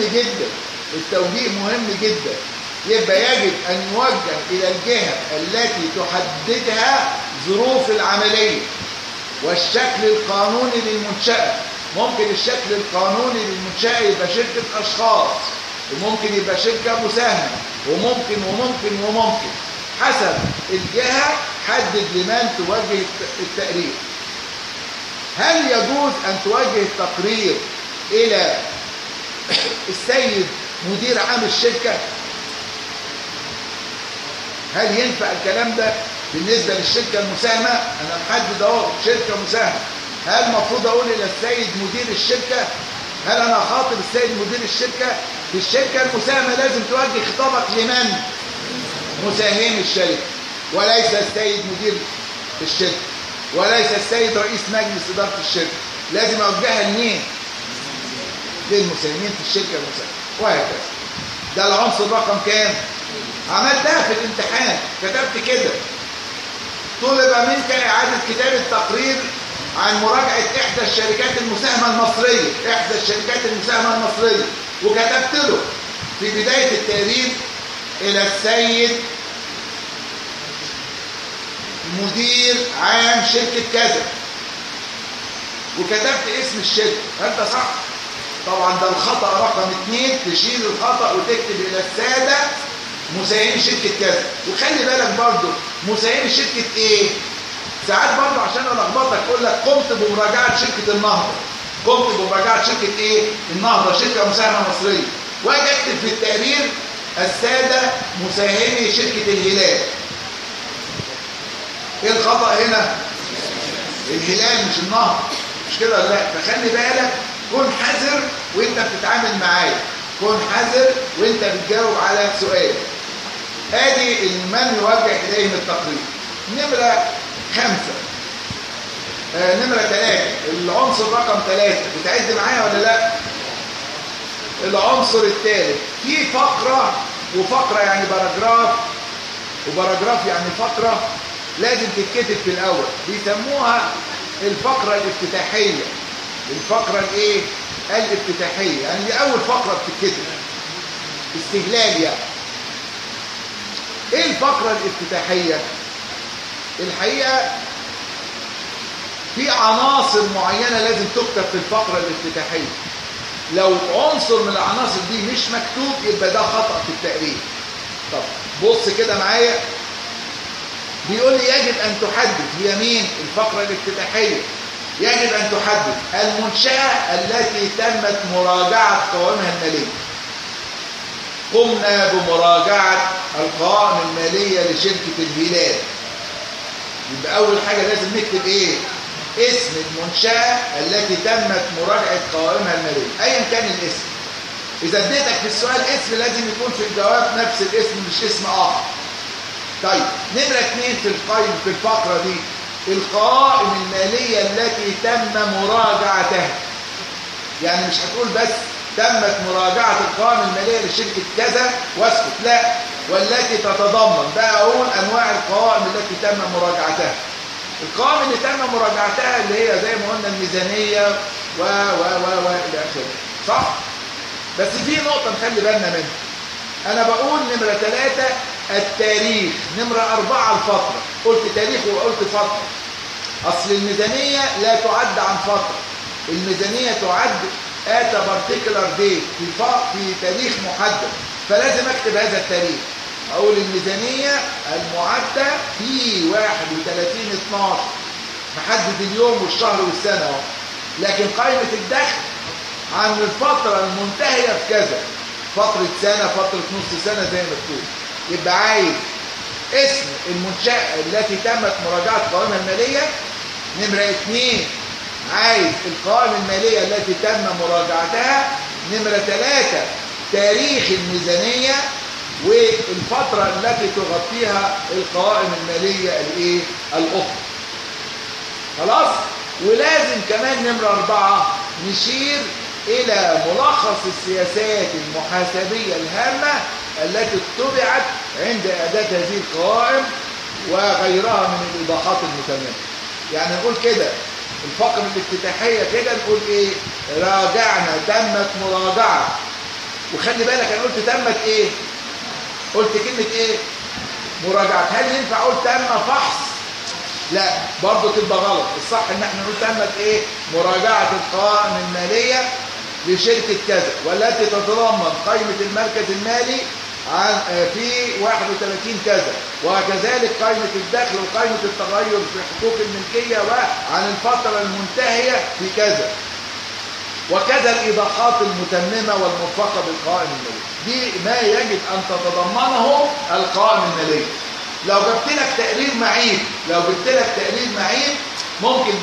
مهم جدا. يبقى يجب ان يوجه الى الجهه التي تحددها ظروف العمليه والشكل القانوني للمنشاه. ممكن الشكل القانوني للمنشاه يبقى شركه اشخاص، وممكن يبقى شركه مساهمه، وممكن حسب الجهه حدد لمن توجه التقرير. هل يجوز ان توجه التقرير الى السيد مدير عام الشركه؟ هل ينفع الكلام ده بالنسبه للشركه المساهمه؟ انا محدد اهو شركه مساهمه، هل المفروض اقول الى السيد مدير الشركه؟ هل انا خاطب السيد مدير الشركه؟ في الشركه المساهمه لازم توجه خطابك لمن؟ مساهم الشركه، وليس السيد مدير الشركه، وليس السيد رئيس مجلس اداره الشركه. لازم اوجهها لمين؟ للمساهمين في الشركه المساهمه، وهكذا. ده العنصر رقم كام؟ عملتها في الامتحان، كتبت كده: طلب منك اعاده كتابه تقرير عن مراجعه احدى الشركات المساهمه المصريه، وكتبت له في بدايه التقرير الى السيد مدير عام شركه كذا، وكتبت اسم الشركه. هل ده صح؟ طبعا ده الخطأ رقم 2. تشيل الخطأ وتكتب الى الساده مساهمي شركه كذا. وخلي بالك برضو مساهمي شركه ايه؟ ساعات برضو عشان الخبطك اقول لك قمت بمراجعه شركه النهضه. قمت بمراجعه شركه ايه؟ النهضه، شركه مساهمه مصريه. واجي اكتب في التقرير الساده مساهمي شركه الهلال. ايه الخطأ هنا؟ الهلال مش النهضه، مش كده ولا لا؟ فخلي بالك، كن حذر وانت بتتعامل معايا، كن حذر وانت بتجاوب على سؤال. ادي من يوجه اليهم التقرير. نمرة 5، نمرة 3، العنصر رقم 3. بتعد معايا ولا لا؟ العنصر الثالث في فقرة، وفقرة يعني باراجراف، وباراجراف يعني فقرة لازم تتكتب في الأول. بيسموها الفقرة الافتتاحية. الفقرة الايه؟ الافتتاحية، يعني دي أول فقرة بتتكتب، استهلال يعني. ايه الفقرة الافتتاحية؟ الحقيقة في عناصر معينة لازم تكتب في الفقرة الافتتاحية. لو عنصر من العناصر دي مش مكتوب يبقى ده خطأ في التقرير. طب بص كده معايا، بيقول لي يجب أن تحدد هي مين الفقرة الافتتاحية. يجب أن تحدد المنشأة التي تمت مراجعة قوائمها المالية. قمنا بمراجعة القوائم المالية لشركة الهلال. يبقى أول حاجة لازم نكتب إيه؟ اسم المنشأة التي تمت مراجعة قوائمها المالية أيا كان الاسم. إذا اديتك في السؤال اسم لازم يكون في الجواب نفس الاسم مش اسم آخر. طيب نمرة 2 في الفقرة دي القوائم المالية التي تم مراجعتها. يعني مش هتقول بس تمت مراجعة القوائم المالية لشركة كذا واسكت، لا، والتي تتضمن بقى أقول أنواع القوائم التي تم مراجعتها. القوائم اللي تم مراجعتها اللي هي زي ما قلنا الميزانية و إلى آخره، صح؟ بس في نقطة نخلي بالنا منها. أنا بقول نمرة 3 التاريخ، نمرة 4 الفترة. قلت تاريخ وقلت فترة. أصل الميزانية لا تعد عن فترة، الميزانية تعد at a particular date في تاريخ محدد، فلازم أكتب هذا التاريخ. أقول الميزانية المعدة في 31/12، محدد اليوم والشهر والسنة اهو. لكن قائمة الدخل عن الفترة المنتهية في كذا، فترة سنة، فترة نص سنة زي ما تقول. يبقى عايز اسم المنشأة التي تمت مراجعة قوائمها المالية. نمرة 2 عايز القوائم المالية التي تم مراجعتها. نمرة 3 تاريخ الميزانية والفترة التي تغطيها القوائم المالية الأخرى. خلاص؟ ولازم كمان نمرة 4 نشير إلى ملخص السياسات المحاسبية الهامة التي اتبعت عند إعداد هذه القوائم وغيرها من الإيضاحات المتممة. يعني نقول كده الفقرة الافتتاحية كده نقول إيه؟ راجعنا، تمت مراجعة. وخلي بالك أنا قلت تمت إيه؟ قلت كلمة إيه؟ مراجعة. هل ينفع أقول تم فحص؟ لا، برضه تبقى غلط. الصح إن احنا نقول تمت إيه؟ مراجعة القوائم المالية لشركة كذا والتي تتضمن قائمة المركز المالي عن في 31 كذا، وكذلك قائمة الدخل وقائمة التغير في حقوق الملكية وعن الفترة المنتهية في كذا، وكذا الإيضاحات المتممة والمرفقة بالقوائم المالية. دي ما يجب أن تتضمنه القوائم المالية. لو جبت لك تقرير معيب ممكن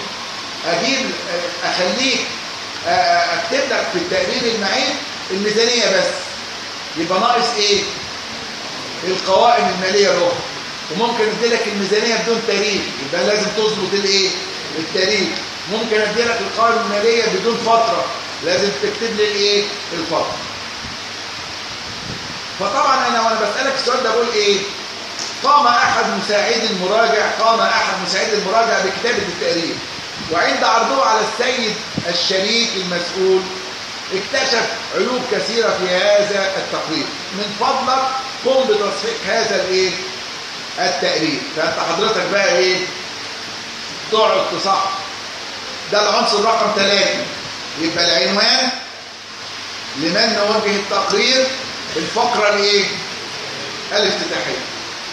أخليك أكتب لك في التقرير المعيب الميزانية بس، يبقى ناقص إيه؟ القوائم المالية الأخرى. وممكن أديلك الميزانية بدون تاريخ، يبقى لازم تظبط التاريخ. ممكن أديلك القوائم المالية بدون فترة، لازم تكتب لي الفترة. فطبعا أنا وأنا بسألك السؤال ده بقول إيه؟ قام أحد مساعد المراجع بكتابة التقرير، وعند عرضه على السيد الشريك المسؤول اكتشف عيوب كثيرة في هذا التقرير. من فضلك قم بتصحيح هذا التقرير. فأنت حضرتك بقى تقعد تصحح. ده العنصر رقم 3. يبقى العنوان لمن نوجه التقرير، الفقرة الافتتاحية.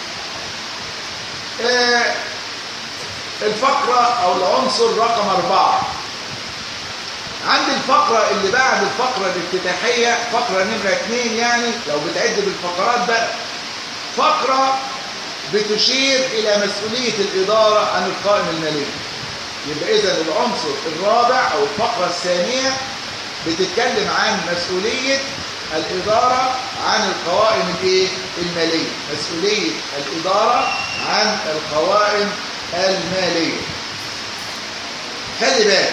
الفقرة أو العنصر رقم 4. عند الفقرة اللي بعد الفقرة الافتتاحية، فقرة نمرة 2، يعني لو بتعد بالفقرات بقى، فقرة بتشير إلى مسؤولية الإدارة عن القائمة المالية. يبقى إذن العنصر الرابع أو الفقرة الثانية بتتكلم عن مسؤولية الإدارة عن القوائم المالية. مسؤولية الإدارة عن القوائم المالية. خلي بالك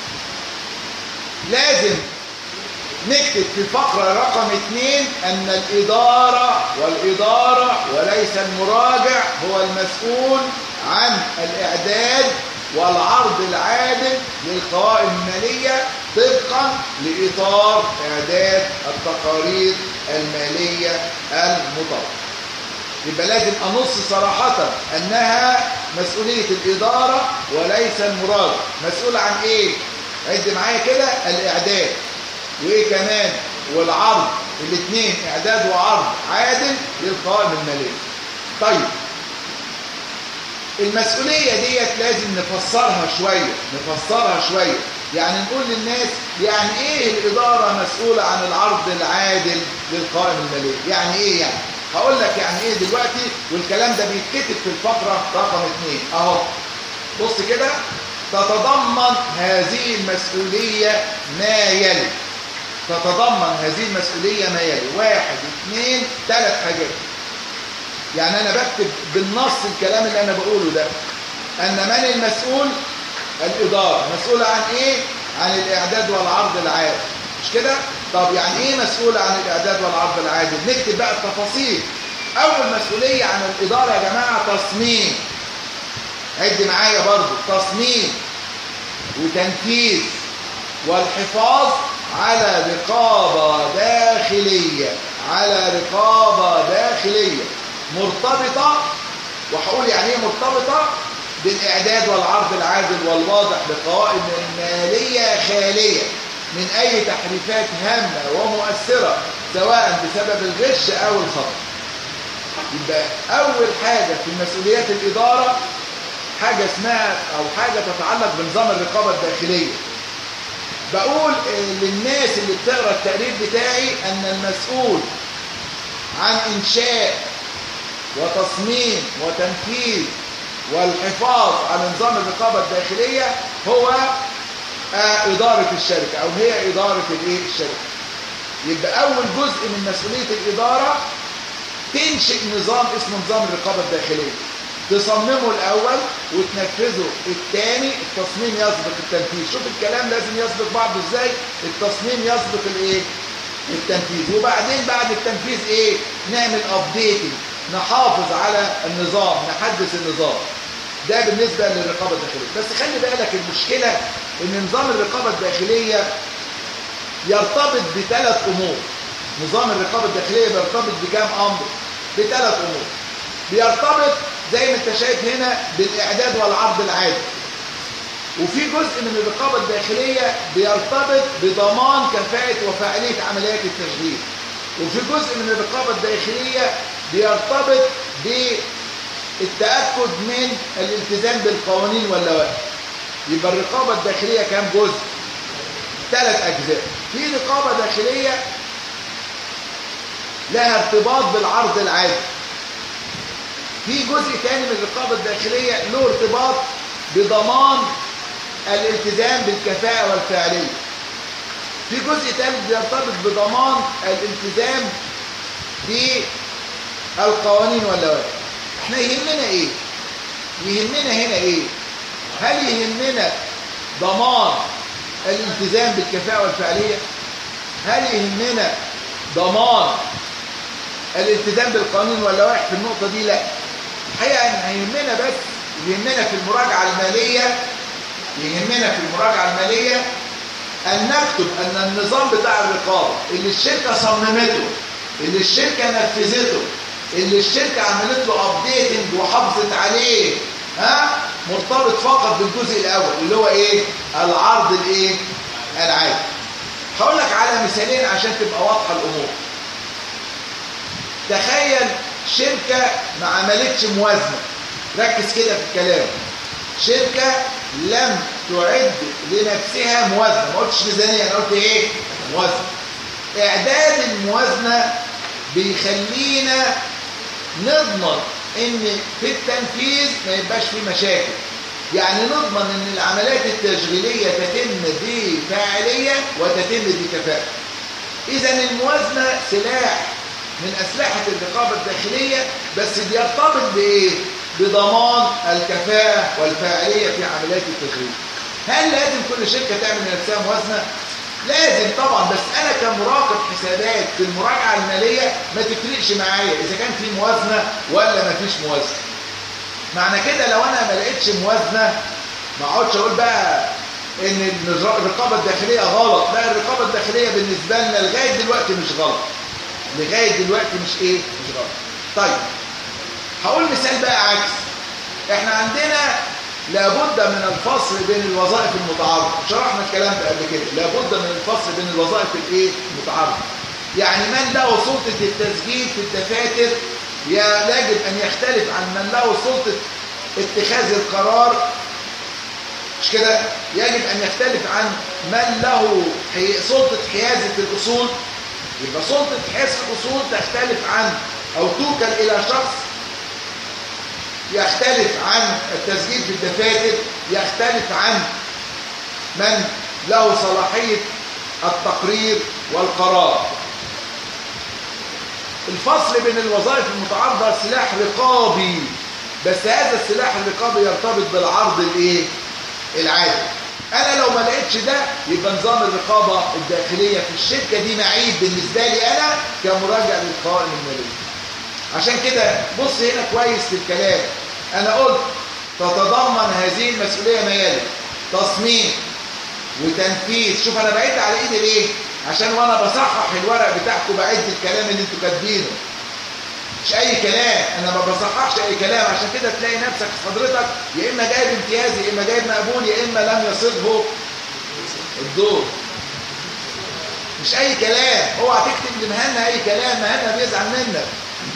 لازم نكتب في الفقرة رقم 2 أن الإدارة وليس المراجع هو المسؤول عن الإعداد والعرض العادل للقوائم المالية طبقا لإطار إعداد التقارير المالية المطلقة. يبقى لازم أنص صراحة أنها مسؤولية الإدارة وليس المراجع. مسؤول عن إيه؟ عد معايا كده، الإعداد وإيه كمان؟ والعرض، الاثنين إعداد وعرض عادل للقوائم المالية. طيب المسؤولية ديت لازم نفسرها شوية. يعني نقول للناس يعني ايه الإدارة مسؤولة عن العرض العادل للقوائم المالية؟ يعني ايه يعني؟ هقول لك يعني ايه دلوقتي، والكلام ده بيتكتب في الفقرة رقم 2 اهو. بص كده، تتضمن هذه المسؤولية ما يلي. 1 2 3 حاجات. يعني انا بكتب بالنص الكلام اللي انا بقوله ده، ان من المسؤول؟ الإدارة. مسؤولة عن ايه؟ عن الإعداد والعرض العادل، مش كده؟ طب يعني ايه مسؤولة عن الإعداد والعرض العادل؟ نكتب بقى التفاصيل. أول مسؤولية عن الإدارة يا جماعة تصميم، عد معايا برضو، تصميم وتنفيذ والحفاظ على رقابة داخلية مرتبطة، وهقول يعني ايه مرتبطة؟ بالإعداد والعرض العادل والواضح لقوائم مالية خالية من أي تحريفات هامة ومؤثرة سواء بسبب الغش أو الخطأ. يبقى أول حاجة في مسؤوليات الإدارة حاجة اسمها أو حاجة تتعلق بنظام الرقابة الداخلية. بقول للناس اللي بتقرأ التقرير بتاعي أن المسؤول عن إنشاء وتصميم وتنفيذ والحفاظ على نظام الرقابة الداخلية هو إدارة الشركة، أو هي إدارة الشركة. يبقى أول جزء من مسؤولية الإدارة تنشئ نظام اسمه نظام الرقابة الداخلية، تصممه الأول وتنفذه الثاني. التصميم يسبق التنفيذ. شوف الكلام لازم يسبق بعضه ازاي. التصميم يسبق التنفيذ، وبعدين بعد التنفيذ نعمل ابديتنج، نحافظ على النظام، نحدث النظام. ده بالنسبة للرقابة الداخلية. بس خلي بالك المشكلة ان نظام الرقابة الداخلية يرتبط بثلاث امور. نظام الرقابة الداخلية بيرتبط بكام امر؟ بثلاث امور. بيرتبط زي ما انت شايف هنا بالاعداد والعرض العادل، وفي جزء من الرقابة الداخلية بيرتبط بضمان كفاءة وفاعلية عمليات التشغيل، وفي جزء من الرقابة الداخلية بيرتبط بالتأكد من الالتزام بالقوانين واللوائح. يبقى الرقابة الداخلية كام جزء؟ 3 أجزاء. في رقابة داخلية لها ارتباط بالعرض العادل. في جزء ثاني من الرقابة الداخلية له ارتباط بضمان الالتزام بالكفاءة والفاعلية. في جزء ثالث بيرتبط بضمان الالتزام بالقوانين واللوائح. احنا يهمنا ايه؟ يهمنا هنا ايه؟ هل يهمنا ضمان الالتزام بالكفاءة والفاعلية؟ هل يهمنا ضمان الالتزام بالقوانين واللوائح في النقطة دي؟ لا. الحقيقة ان هيهمنا بس يهمنا في المراجعة المالية أن نكتب أن النظام بتاع الرقابة اللي الشركة صممته، اللي الشركة نفذته، اللي الشركة عملت له ابديتنج وحافظت عليه، مرتبط فقط بالجزء الأول اللي هو العرض العادي. هقول لك على مثالين عشان تبقى واضحة الأمور. تخيل شركة ما عملتش موازنة. ركز كده في الكلام. شركة لم تعد لنفسها موازنة. ما قلتش ميزانية، أنا قلت موازنة. إعداد الموازنة بيخلينا نضمن إن في التنفيذ ما يبقاش فيه مشاكل. يعني نضمن إن العمليات التشغيلية تتم بفاعلية وتتم بكفاءة. إذا الموازنة سلاح من أسلحة الرقابة الداخلية، بس بيرتبط بضمان الكفاءة والفاعلية في عمليات التشغيل. هل لازم كل شركة تعمل لنفسها موازنة؟ لازم طبعا، بس أنا كمراقب حسابات في المراجعة المالية ما تفرقش معايا إذا كان في موازنة ولا ما فيش موازنة. معنى كده لو أنا ما لقيتش موازنة ما اقعدش أقول بقى إن الرقابة الداخلية غلط. لا، الرقابة الداخلية بالنسبة لنا لغاية دلوقتي مش غلط. مش غلط. طيب هقول مثال بقى عكس. احنا عندنا لابد من الفصل بين الوظائف المتعارضة. شرحنا الكلام ده قبل كده. لابد من الفصل بين الوظائف المتعارضة. يعني من له سلطة التسجيل في الدفاتر يجب أن يختلف عن من له سلطة اتخاذ القرار، مش كده؟ يجب أن يختلف عن من له سلطة حيازة الأصول. يبقى سلطة حيازة الأصول تختلف عن أو توكل إلى شخص، يختلف عن التسجيل في الدفاتر، يختلف عن من له صلاحية التقرير والقرار. الفصل بين الوظائف المتعارضة سلاح رقابي، بس هذا السلاح الرقابي يرتبط بالعرض العادي. انا لو ما لقيتش ده يبقى نظام الرقابة الداخلية في الشركة دي معيب بالنسبة لي انا كمراجع للقوائم المالية. عشان كده بص هنا كويس في الكلام، انا قلت تتضمن هذه المسؤولية ما يلي: تصميم وتنفيذ. شوف انا بعد على ايدي ليه؟ عشان وانا بصحح الورق بتاعكم بعد الكلام اللي انتوا كاتبينه، مش اي كلام. انا ما بصححش اي كلام، عشان كده تلاقي نفسك حضرتك يا اما جايب امتياز يا اما جايب مقبول يا اما لم يصبه الدور. مش اي كلام، اوعى تكتب لمهنا اي كلام، مهنا بيزعل منك.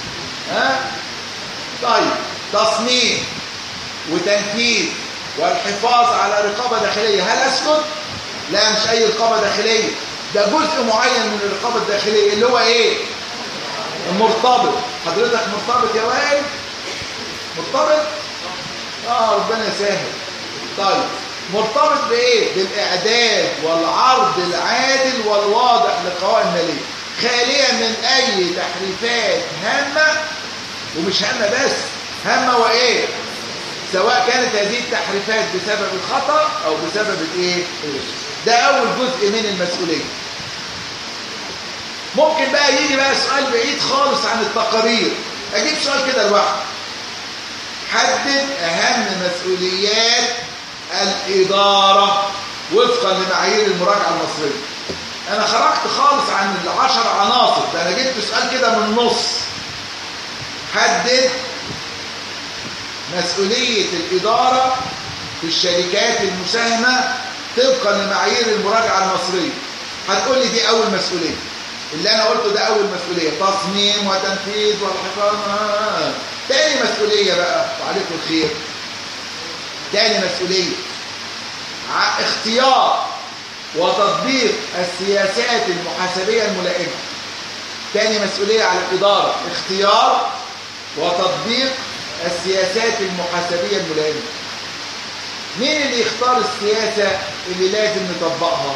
طيب، تصميم وتنفيذ والحفاظ على رقابة داخلية. هل اسكت؟ لا، مش اي رقابة داخلية، ده جزء معين من الرقابة الداخلية اللي هو ايه؟ المرتبط. حضرتك مرتبط يا وائل؟ مرتبط؟ ربنا يسهل. طيب، مرتبط بايه؟ بالاعداد والعرض العادل والواضح للقوائم المالية، خالية من اي تحريفات هامة، ومش هامة بس، هامة وايه؟ سواء كانت هذه التحريفات بسبب الخطأ او بسبب الايه؟ ده اول جزء من المسؤولية. ممكن بقى يجي بقى سؤال بعيد خالص عن التقارير. اجيب سؤال كده لوحده: حدد اهم مسؤوليات الاداره وفقا لمعايير المراجعه المصريه. انا خرجت خالص عن ال10 عناصر، ده انا جبت سؤال كده من النص: حدد مسؤوليه الاداره في الشركات المساهمه طبقا لمعايير المراجعه المصريه. هتقول لي دي اول مسؤوليه، اللي انا قلته ده اول مسؤوليه: تصميم وتنفيذ والحفاظ. تاني مسؤوليه بقى، وعليكم الخير، تاني مسؤوليه: اختيار وتطبيق السياسات المحاسبيه الملائمه. تاني مسؤوليه على الاداره: اختيار وتطبيق السياسات المحاسبيه الملائمه. مين اللي يختار السياسه اللي لازم نطبقها؟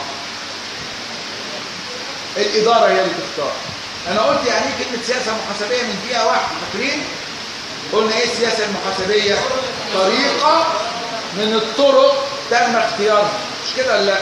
الإدارة هي اللي تختار. أنا قلت يعني ايه كلمة سياسة محاسبية من دقيقة واحدة، فاكرين؟ قلنا إيه السياسة المحاسبية؟ طريقة من الطرق تم اختيارها، مش كده ولا لا؟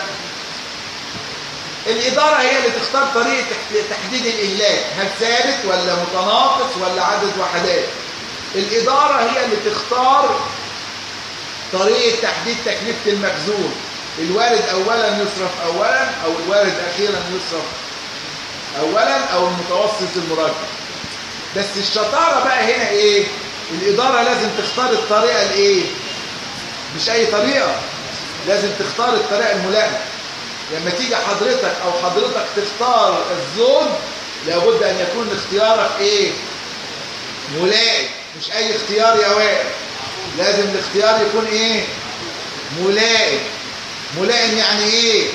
الإدارة هي اللي تختار طريقة تحديد الإهلاك، هل ثابت ولا متناقص ولا عدد وحدات. الإدارة هي اللي تختار طريقة تحديد تكلفة المخزون، الوارد أولا يصرف أولا أو الوارد أخيرا يصرف أولا أو المتوسط المراجع. بس الشطارة بقى هنا إيه؟ الإدارة لازم تختار الطريقة الإيه؟ مش أي طريقة، لازم تختار الطريقة الملائمة. لما تيجي حضرتك أو حضرتك تختار الزوج، لابد أن يكون اختيارك إيه؟ ملائم، مش أي اختيار يا وائل. لازم الاختيار يكون إيه؟ ملائم. ملائم يعني إيه؟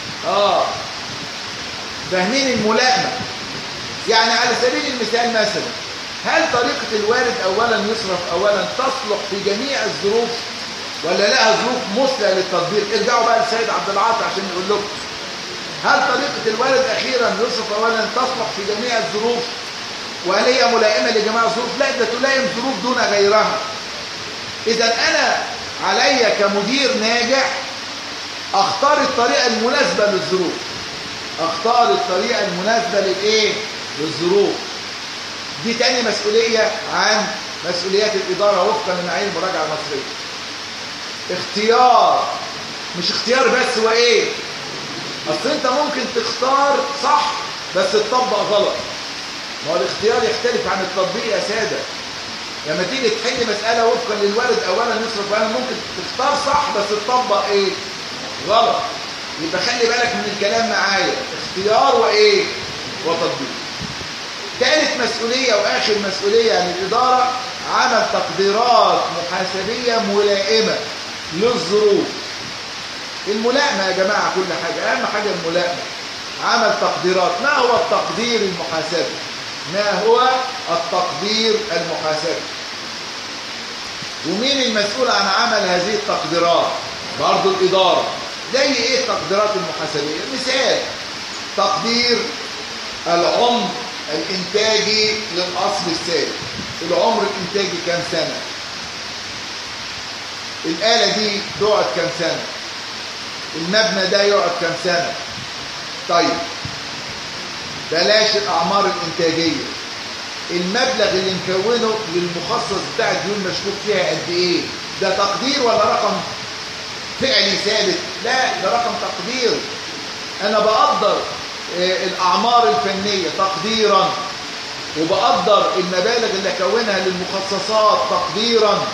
فاهمين الملائمة؟ يعني على سبيل المثال مثلا، هل طريقة الوارد أولا يصرف أولا تصلح في جميع الظروف ولا لها ظروف مثلى للتطبيق؟ ارجعوا بقى للسيد عبد العاطي عشان يقول لكم. هل طريقة الوارد أخيرا يصرف أولا تصلح في جميع الظروف وهل هي ملائمة لجميع الظروف؟ لا، ده تلائم ظروف دون غيرها. إذا أنا علي كمدير ناجح أختار الطريقة المناسبة للظروف، اختار الطريقة المناسبة للايه؟ للظروف. دي تاني مسؤولية عن مسؤوليات الإدارة وفقا لمعايير المراجعة المصرية. اختيار، مش اختيار بس، وايه؟ اصل انت ممكن تختار صح بس تطبق غلط. ما هو الاختيار يختلف عن التطبيق يا سادة. لما تيجي تحل مسألة وفقا للوارد اولا يصرف اولا، ممكن تختار صح بس تطبق ايه؟ غلط. يبقى خلي بالك من الكلام معايا، اختيار وايه؟ وتطبيق. ثالث مسؤولية واخر مسؤولية للإدارة عمل تقديرات محاسبية ملائمة للظروف. الملائمة يا جماعة كل حاجة، أهم حاجة الملائمة. عمل تقديرات. ما هو التقدير المحاسبي؟ ما هو التقدير المحاسبي؟ ومين المسؤول عن عمل هذه التقديرات؟ برضو الإدارة. زي إيه التقديرات المحاسبية؟ مثال: تقدير العمر الإنتاجي للأصل الثابت. العمر الإنتاجي كام سنة؟ الآلة دي تقعد كام سنة؟ المبنى ده يقعد كام سنة؟ طيب بلاش الأعمار الإنتاجية، المبلغ اللي نكونه للمخصص بتاع الديون مشكوك فيها قد إيه؟ ده تقدير ولا رقم فعلي ثابت؟ لا، ده رقم تقدير. أنا بقدر الأعمار الفنية تقديرا، وبقدر المبالغ اللي أكونها للمخصصات تقديرا.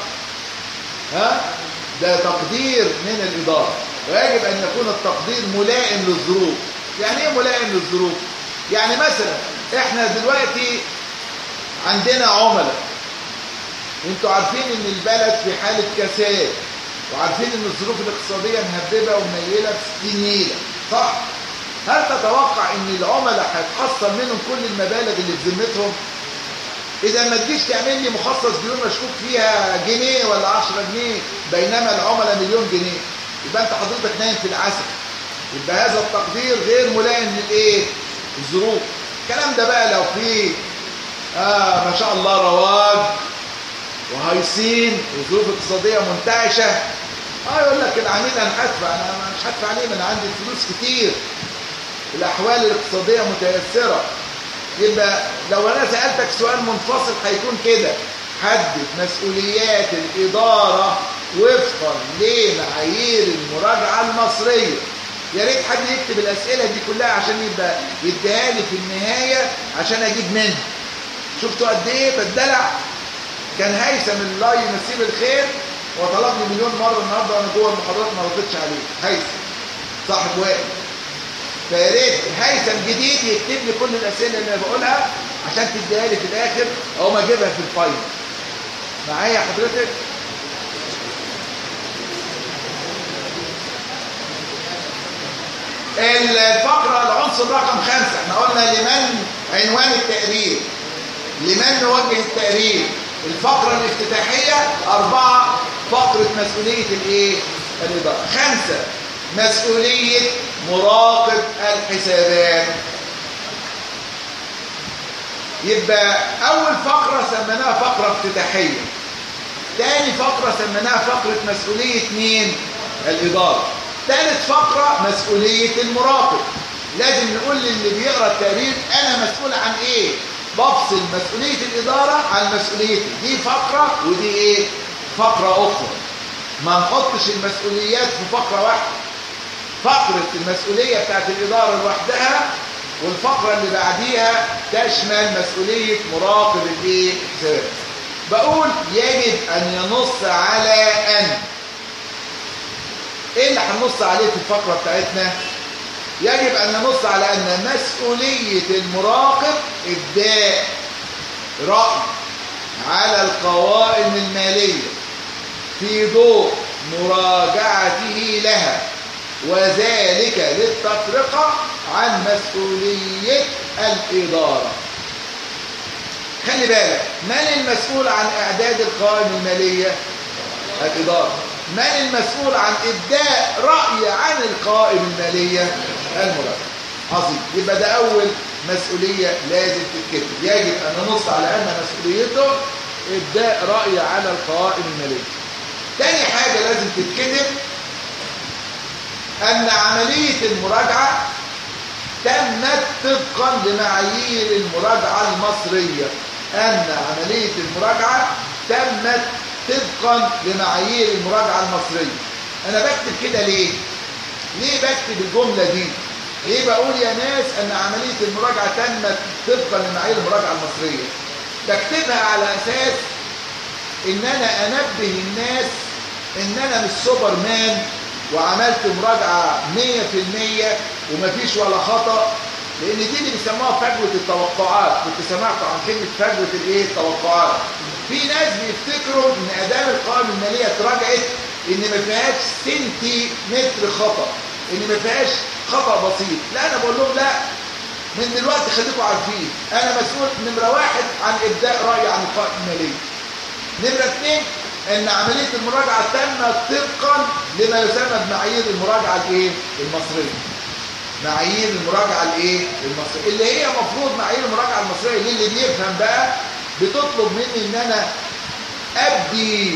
ده تقدير من الإدارة، ويجب أن يكون التقدير ملائم للظروف. يعني إيه ملائم للظروف؟ يعني مثلا إحنا دلوقتي عندنا عملاء، وانتوا عارفين ان البلد في حالة كساد، وعارفين ان الظروف الاقتصادية مهببة ومنيلة في 60 نيلة، صح؟ هل تتوقع ان العملاء هيتحصل منهم كل المبالغ اللي في ذمتهم؟ اذا ما تجيش تعمل لي مخصص ديون مشكوك فيها جنيه ولا 10 جنيه بينما العملاء مليون جنيه، يبقى انت حضرتك نايم في العسل. يبقى هذا التقدير غير ملائم للايه؟ الظروف. الكلام ده بقى لو في ما شاء الله رواج وهيصين وظروف اقتصادية منتعشة، يقول لك العميل انا هدفع، انا مش هدفع عليه، ما انا عندي فلوس كتير، الاحوال الاقتصادية متيسرة. يبقى لو انا سألتك سؤال منفصل هيكون كده: حدد مسؤوليات الإدارة وفقا لمعايير المراجعة المصرية. يا ريت حد يكتب الأسئلة دي كلها عشان يبقى يديها لي في النهاية عشان أجيب منها. شفتوا قد إيه بالدلع؟ كان هيثم الله يمسيه بالخير وطلبني مليون مرة النهارده وأنا جوه المحاضرات ما ردتش عليه. هيثم صاحب واقف، فيا ريت هيثم جديد يكتب لي كل الأسئلة اللي أنا بقولها عشان تديها لي في الآخر أو ما أجيبها في الفايل. معايا حضرتك؟ الفقرة العنصر رقم 5 احنا قلنا لمن عنوان التقرير، لمن نوجه التقرير. الفقرة الافتتاحية 4 فقرة مسؤولية الايه؟ الإدارة. 5 مسؤولية مراقب الحسابات. يبقى أول فقرة سميناها فقرة افتتاحية، تاني فقرة سميناها فقرة مسؤولية مين؟ الإدارة. ثالث فقرة مسؤولية المراقب. لازم نقول للي بيقرأ التقرير أنا مسؤول عن إيه؟ بفصل مسؤولية الإدارة عن مسؤوليتي. دي فقرة ودي إيه؟ فقرة أخرى. ما نحطش المسؤوليات في فقرة واحدة. فقرة المسؤولية بتاعت الإدارة لوحدها، والفقرة اللي بعديها تشمل مسؤولية مراقب الإيه؟ الحسابات. بقول يجب أن ينص على أن. ايه اللي هننص عليه في الفقرة بتاعتنا؟ يجب ان ننص على ان مسؤولية المراقب ابداء رأي على القوائم المالية في ضوء مراجعته لها، وذلك للتفرقة عن مسؤولية الإدارة. خلي بالك، من المسؤول عن إعداد القوائم المالية؟ الإدارة. من المسؤول عن إبداء رأي عن القوائم المالية؟ المراقب. عظيم. يبقى ده أول مسؤولية لازم تتكتب. يجب أن ننص على أن مسؤوليته إبداء رأي على القوائم المالية. تاني حاجة لازم تتكتب أن عملية المراجعة تمت طبقا لمعايير المراجعة المصرية. أن عملية المراجعة تمت طبقا لمعايير المراجعة المصرية. أنا بكتب كده ليه؟ ليه بكتب الجملة دي؟ ليه بقول يا ناس أن عملية المراجعة تمت طبقا لمعايير المراجعة المصرية؟ بكتبها على أساس إن أنا أنبه الناس إن أنا مش سوبر مان وعملت مراجعة 100% ومفيش ولا خطأ، لأن دي اللي بيسموها فجوة التوقعات. كنت سمعت عن كلمة فجوة الإيه؟ التوقعات. في ناس بيفتكروا ان ادام القوائم الماليه اتراجعت ان ما فيهاش سنتيمتر خطا، ان ما فيهاش خطا بسيط. لا، انا بقول لهم لا، من دلوقتي خليكم عارفين انا مسؤول نمره 1 عن ابداء راي عن القوائم الماليه. نمره 2 ان عمليه المراجعه تمت طبقا لما يسمى بمعايير المراجعه المصريه. معايير المراجعه المصريه اللي هي مفروض معايير المراجعه المصريه اللي بيفهم بقى بتطلب مني ان انا ابدي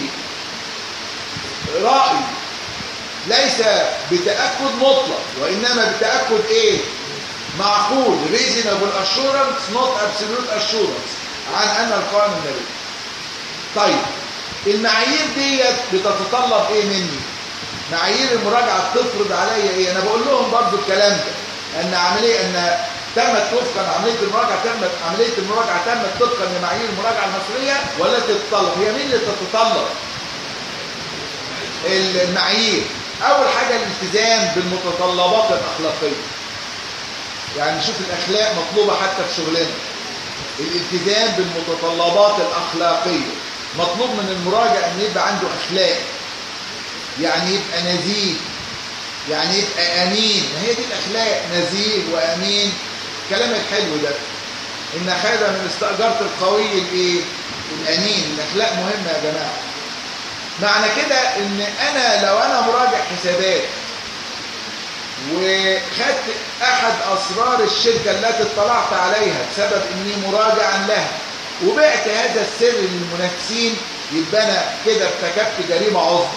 راي ليس بتاكد مطلق وانما بتاكد معقول، reasonable assurance not absolute assurance، عن ان القوائم الماليه. طيب المعايير ديت بتتطلب مني؟ معايير المراجعه بتفرض عليا انا بقول لهم برضو الكلام ده، ان تمت وفقا عمليه المراجعه تمت طبقا لمعايير المراجعه المصريه ولا تتطلب؟ هي مين اللي تتطلب المعايير؟ اول حاجه الالتزام بالمتطلبات الاخلاقيه. يعني نشوف الاخلاق مطلوبه حتى في شغلنا. الالتزام بالمتطلبات الاخلاقيه، مطلوب من المراجع ان يبقى عنده اخلاق، يعني يبقى نزيه، يعني يبقى امين. ما هي دي الاخلاق، نزيه وامين. الكلام الحلو ده، ان خير من استاجرت القوي الامين. الاخلاق مهمه يا جماعه. معنى كده ان لو انا مراجع حسابات وخدت احد اسرار الشركه التي اطلعت عليها بسبب اني مراجعا لها وبعت هذا السر للمنافسين، يبقى انا كده ارتكبت جريمه عظمى.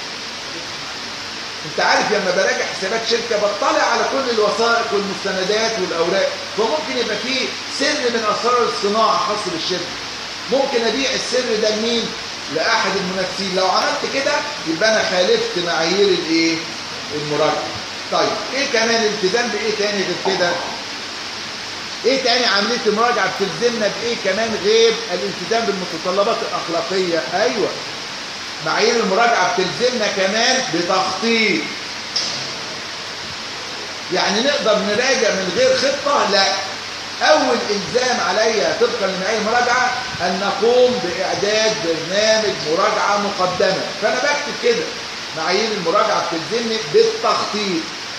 انت عارف لما براجع حسابات شركه بطلع على كل الوثائق والمستندات والاوراق، فممكن يبقى فيه سر من اسرار الصناعه خاص بالشركه. ممكن ابيع السر ده لمين؟ لاحد المنافسين. لو عملت كده يبقى انا خالفت معايير المراجعه. طيب كمان الالتزام تاني غير كده؟ تاني عمليه المراجعه بتلزمنا كمان غير الالتزام بالمتطلبات الاخلاقيه؟ ايوه، معايير المراجعه بتلزمنا كمان بتخطيط. يعني نقدر نراجع من غير خطه؟ لا. اول الزام عليا طبقا لمعايير المراجعه ان نقوم باعداد برنامج مراجعه مقدمه. فانا بكتب كده معايير المراجعه بتلزمني بالتخطيط.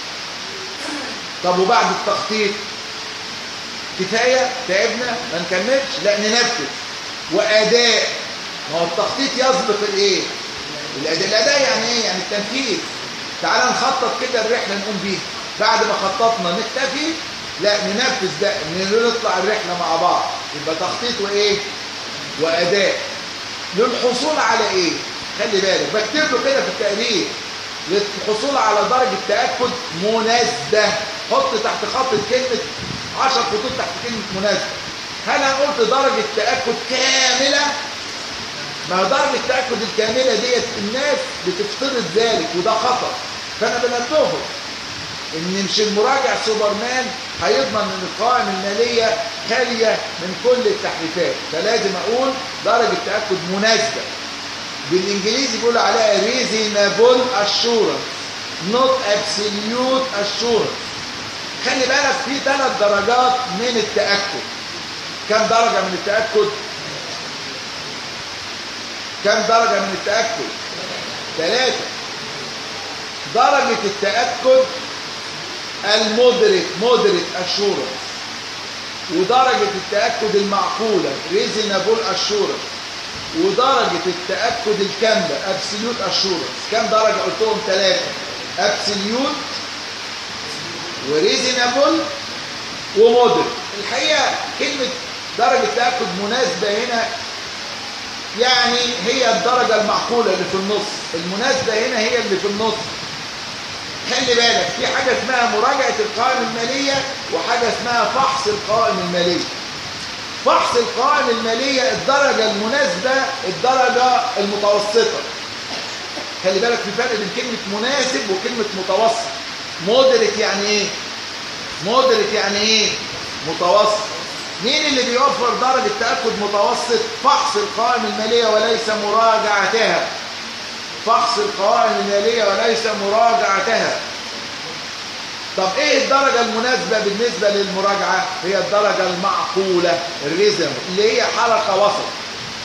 طب وبعد التخطيط كفايه؟ تعبنا ما نكملش؟ لا، ننفذ. واداء. ما هو التخطيط يسبق الاداء يعني يعني التنفيذ. تعال نخطط كده الرحله نقوم بيها، بعد ما خططنا نكتفي؟ لا، ننفذ بقى، نطلع الرحله مع بعض. يبقى تخطيط واداء للحصول على خلي بالك، بكتب له كده في التقرير للحصول على درجه تاكد مناسبه. حط تحت خط كلمه 10 خطوط تحت كلمه مناسبه. هل انا قلت درجه تاكد كامله؟ ما درجه التاكد الكامله ديت الناس بتفترض ذلك وده خطا. فانا بنبههم ان مش المراجع سوبرمان هيضمن ان القوائم الماليه خاليه من كل التحريفات. فلازم اقول درجه تاكد مناسبه. بالانجليزي بيقولوا عليها reasonable assurance not absolute assurance. خلي بالك في 3 درجات من التاكد. كم درجه من التاكد؟ كم درجه من التاكد؟ 3. درجه التاكد المودريت اشورنس، ودرجه التاكد المعقوله ريزونابل اشورنس، ودرجه التاكد الكامله ابسوليوت اشورنس. كم درجه قلتهم؟ 3: ابسوليوت وريزونابل ومودريت. الحقيقه كلمه درجه تاكد مناسبه هنا يعني هي الدرجه المعقوله اللي في النص، المناسبه هنا هي اللي في النص. خلي بالك في حاجة اسمها مراجعة القوائم المالية وحاجة اسمها فحص القوائم المالية. فحص القوائم المالية الدرجة المناسبة الدرجة المتوسطة. خلي بالك في فرق بين كلمة مناسب وكلمة متوسط. مودريت يعني ايه؟ مودريت يعني ايه؟ متوسط. مين اللي بيوفر درجة تأكد متوسط؟ فحص القوائم المالية وليس مراجعتها. فحص القوائم المالية وليس مراجعتها. طب ايه الدرجة المناسبة بالنسبة للمراجعة؟ هي الدرجة المعقولة الريزم اللي هي حلقة وسط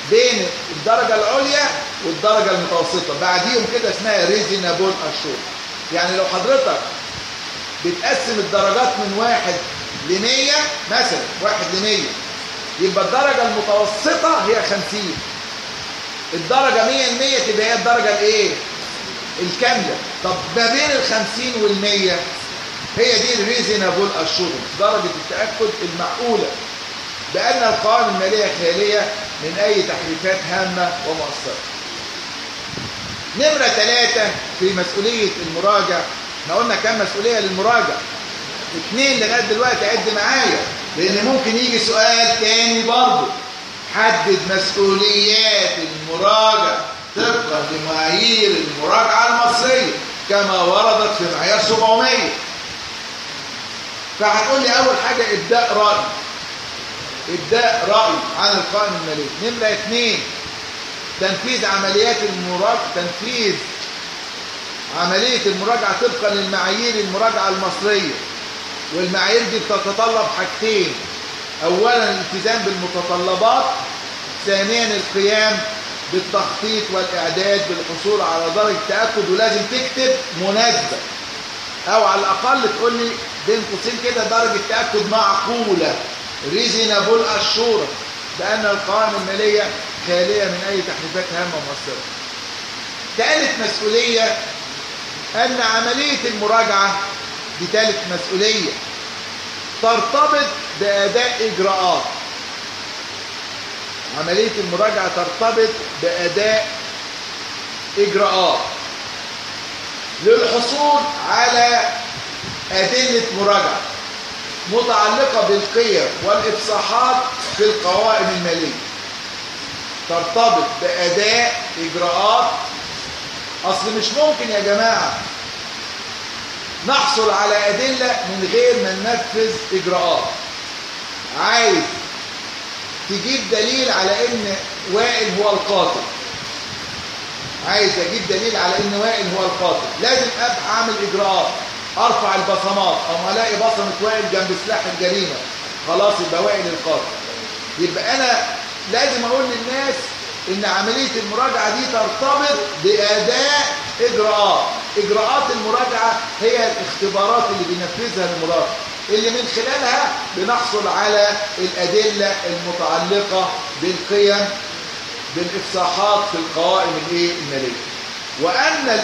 بين الدرجة العليا والدرجة المتوسطة، بعديهم كده اسمها ريزونابل اشور. يعني لو حضرتك بتقسم الدرجات من 1 ل100 مثلا، 1 ل100، يبقى الدرجة المتوسطة هي 50، الدرجة 100 ل100 تبقى هي الدرجة الايه؟ الكاملة. طب ما بين ال50 وال100 هي دي الريزونابل اشورنس، درجة التأكد المعقولة بأن القوائم المالية خالية من أي تحريفات هامة ومؤثرة. نمرة 3 في مسؤولية المراجع، احنا قلنا كام مسؤولية للمراجع؟ 2 لغاية دلوقتي، عد معايا لأن ممكن يجي سؤال تاني برضه. حدد مسؤوليات المراجع طبقا لمعايير المراجعة المصرية كما وردت في معيار 700. فهتقول لي أول حاجة إبداء رأي، إبداء رأي عن القائمة المالية. نمرة 2 تنفيذ عمليات المراجعة، تنفيذ عملية المراجعة طبقا للمعايير المراجعة المصرية. والمعايير دي بتتطلب حاجتين: أولا الالتزام بالمتطلبات، ثانيا القيام بالتخطيط والإعداد بالحصول على درجة تأكد. ولازم تكتب مناسبة، أو على الأقل تقول لي بين قوسين كده درجة تأكد معقولة، ريزونابل اشورنس، بأن القوائم المالية خالية من أي تحريفات هامة ومؤثرة. ثالث مسؤولية أن عملية المراجعة، دي ثالث مسؤولية، ترتبط بأداء إجراءات. عملية المراجعة ترتبط بأداء إجراءات للحصول على أدلة مراجعة متعلقة بالقيم والإفصاحات في القوائم المالية. ترتبط بأداء إجراءات. أصل مش ممكن يا جماعة نحصل على أدلة من غير ما ننفذ إجراءات. عايز تجيب دليل على إن وائل هو القاتل، عايز أجيب دليل على إن وائل هو القاتل، لازم أبقى أعمل إجراءات، أرفع البصمات، أو ألاقي بصمة وائل جنب سلاح الجريمة، خلاص يبقى وائل القاتل. يبقى أنا لازم أقول للناس إن عملية المراجعة دي ترتبط بأداء إجراءات. إجراءات المراجعة هي الاختبارات اللي بينفذها المراجع، اللي من خلالها بنحصل على الأدلة المتعلقة بالقيم بالإفصاحات في القوائم المالية. وأن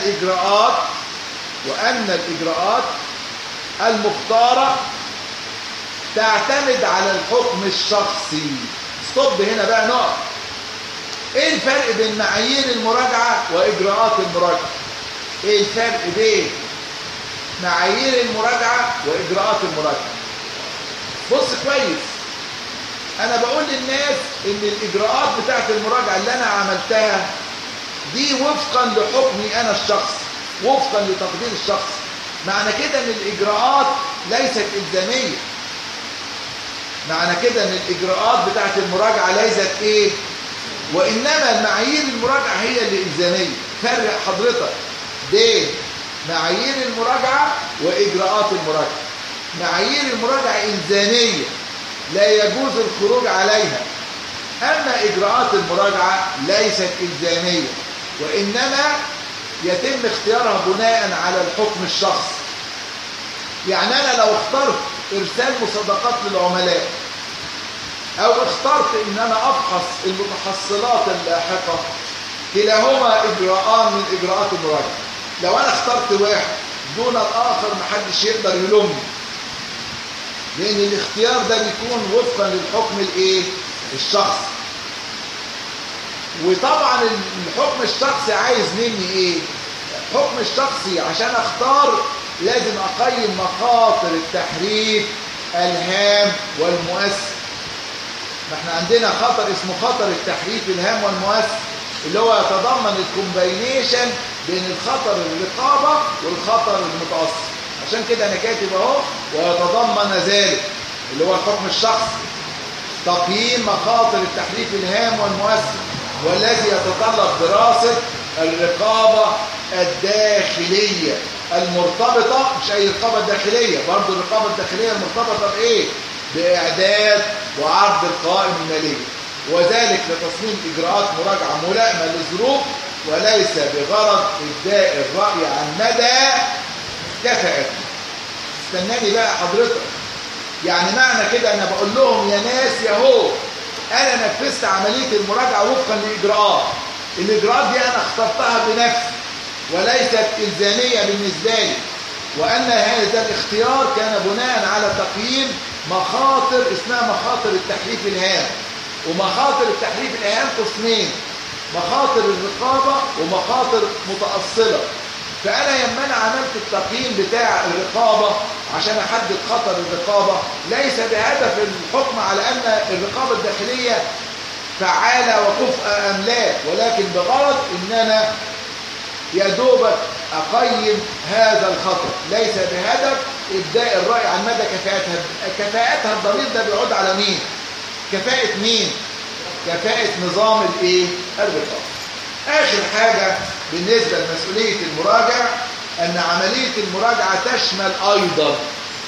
الإجراءات المختارة تعتمد على الحكم الشخصي. ستوب هنا بقى نقف. ايه الفرق بين معايير المراجعة وإجراءات المراجعة؟ ايه الفرق بين معايير المراجعة وإجراءات المراجعة؟ بص كويس، أنا بقول للناس إن الإجراءات بتاعت المراجعة اللي أنا عملتها دي وفقا لحكمي أنا الشخص، وفقا لتقدير الشخص. معنى كده إن الإجراءات ليست إلزامية. معنى كده إن الإجراءات بتاعت المراجعة ليست إيه؟ وإنما معايير المراجعة هي اللي إلزامية. فرق حضرتك بين معايير المراجعة وإجراءات المراجعة. معايير المراجعة إلزامية لا يجوز الخروج عليها، أما إجراءات المراجعة ليست إلزامية، وإنما يتم اختيارها بناء على الحكم الشخصي. يعني أنا لو اخترت إرسال مصادقات للعملاء، أو اخترت إن أنا أفحص المتحصلات اللاحقة، كلاهما إجراءان من إجراءات المراجعة. لو أنا اخترت واحد دون الآخر محدش يقدر يلومني، لأن الاختيار ده بيكون وفقا للحكم الشخصي. وطبعا الحكم الشخصي عايز مني ايه؟ الحكم الشخصي عشان اختار لازم اقيم مخاطر التحريف الهام والمؤثر. ما احنا عندنا خطر اسمه خطر التحريف الهام والمؤثر، اللي هو يتضمن الكومباينيشن بين الخطر الرقابة والخطر المتأثر. عشان كده انا كاتب اهو ويتضمن ذلك اللي هو الحكم الشخصي، تقييم مخاطر التحريف الهام والمؤثر، والذي يتطلب دراسة الرقابة الداخلية المرتبطة، مش أي رقابة داخلية، برضو الرقابة الداخلية المرتبطة بإيه؟ بإعداد وعرض القوائم المالية. وذلك لتصميم إجراءات مراجعة ملائمة للظروف وليس بغرض إبداء الرأي عن مدى كفاءته. استناني بقى حضرتك، يعني معنى كده أنا بقول لهم يا ناس يا هو أنا نفذت عملية المراجعة وفقا لإجراءات، الإجراءات دي أنا اخترتها بنفسي وليست إلزامية بالنسبة لي، وأن هذا الاختيار كان بناء على تقييم مخاطر اسمها مخاطر التحريف الهام. ومخاطر التحريف الهام قسمين، مخاطر الرقابة ومخاطر متأصلة. فأنا لما أنا عملت التقييم بتاع الرقابة عشان أحدد خطر الرقابة ليس بهدف الحكم على أن الرقابة الداخلية فعالة وكفء أم لا، ولكن بغرض إن أنا يا دوبك أقيم هذا الخطر، ليس بهدف إبداء الرأي عن مدى كفاءتها. كفاءتها الضمير ده بيعود على مين؟ كفاءة مين؟ كفاءة نظام الإيه؟ الرقابة. آخر حاجة بالنسبة لمسؤولية المراجع أن عملية المراجعة تشمل أيضا،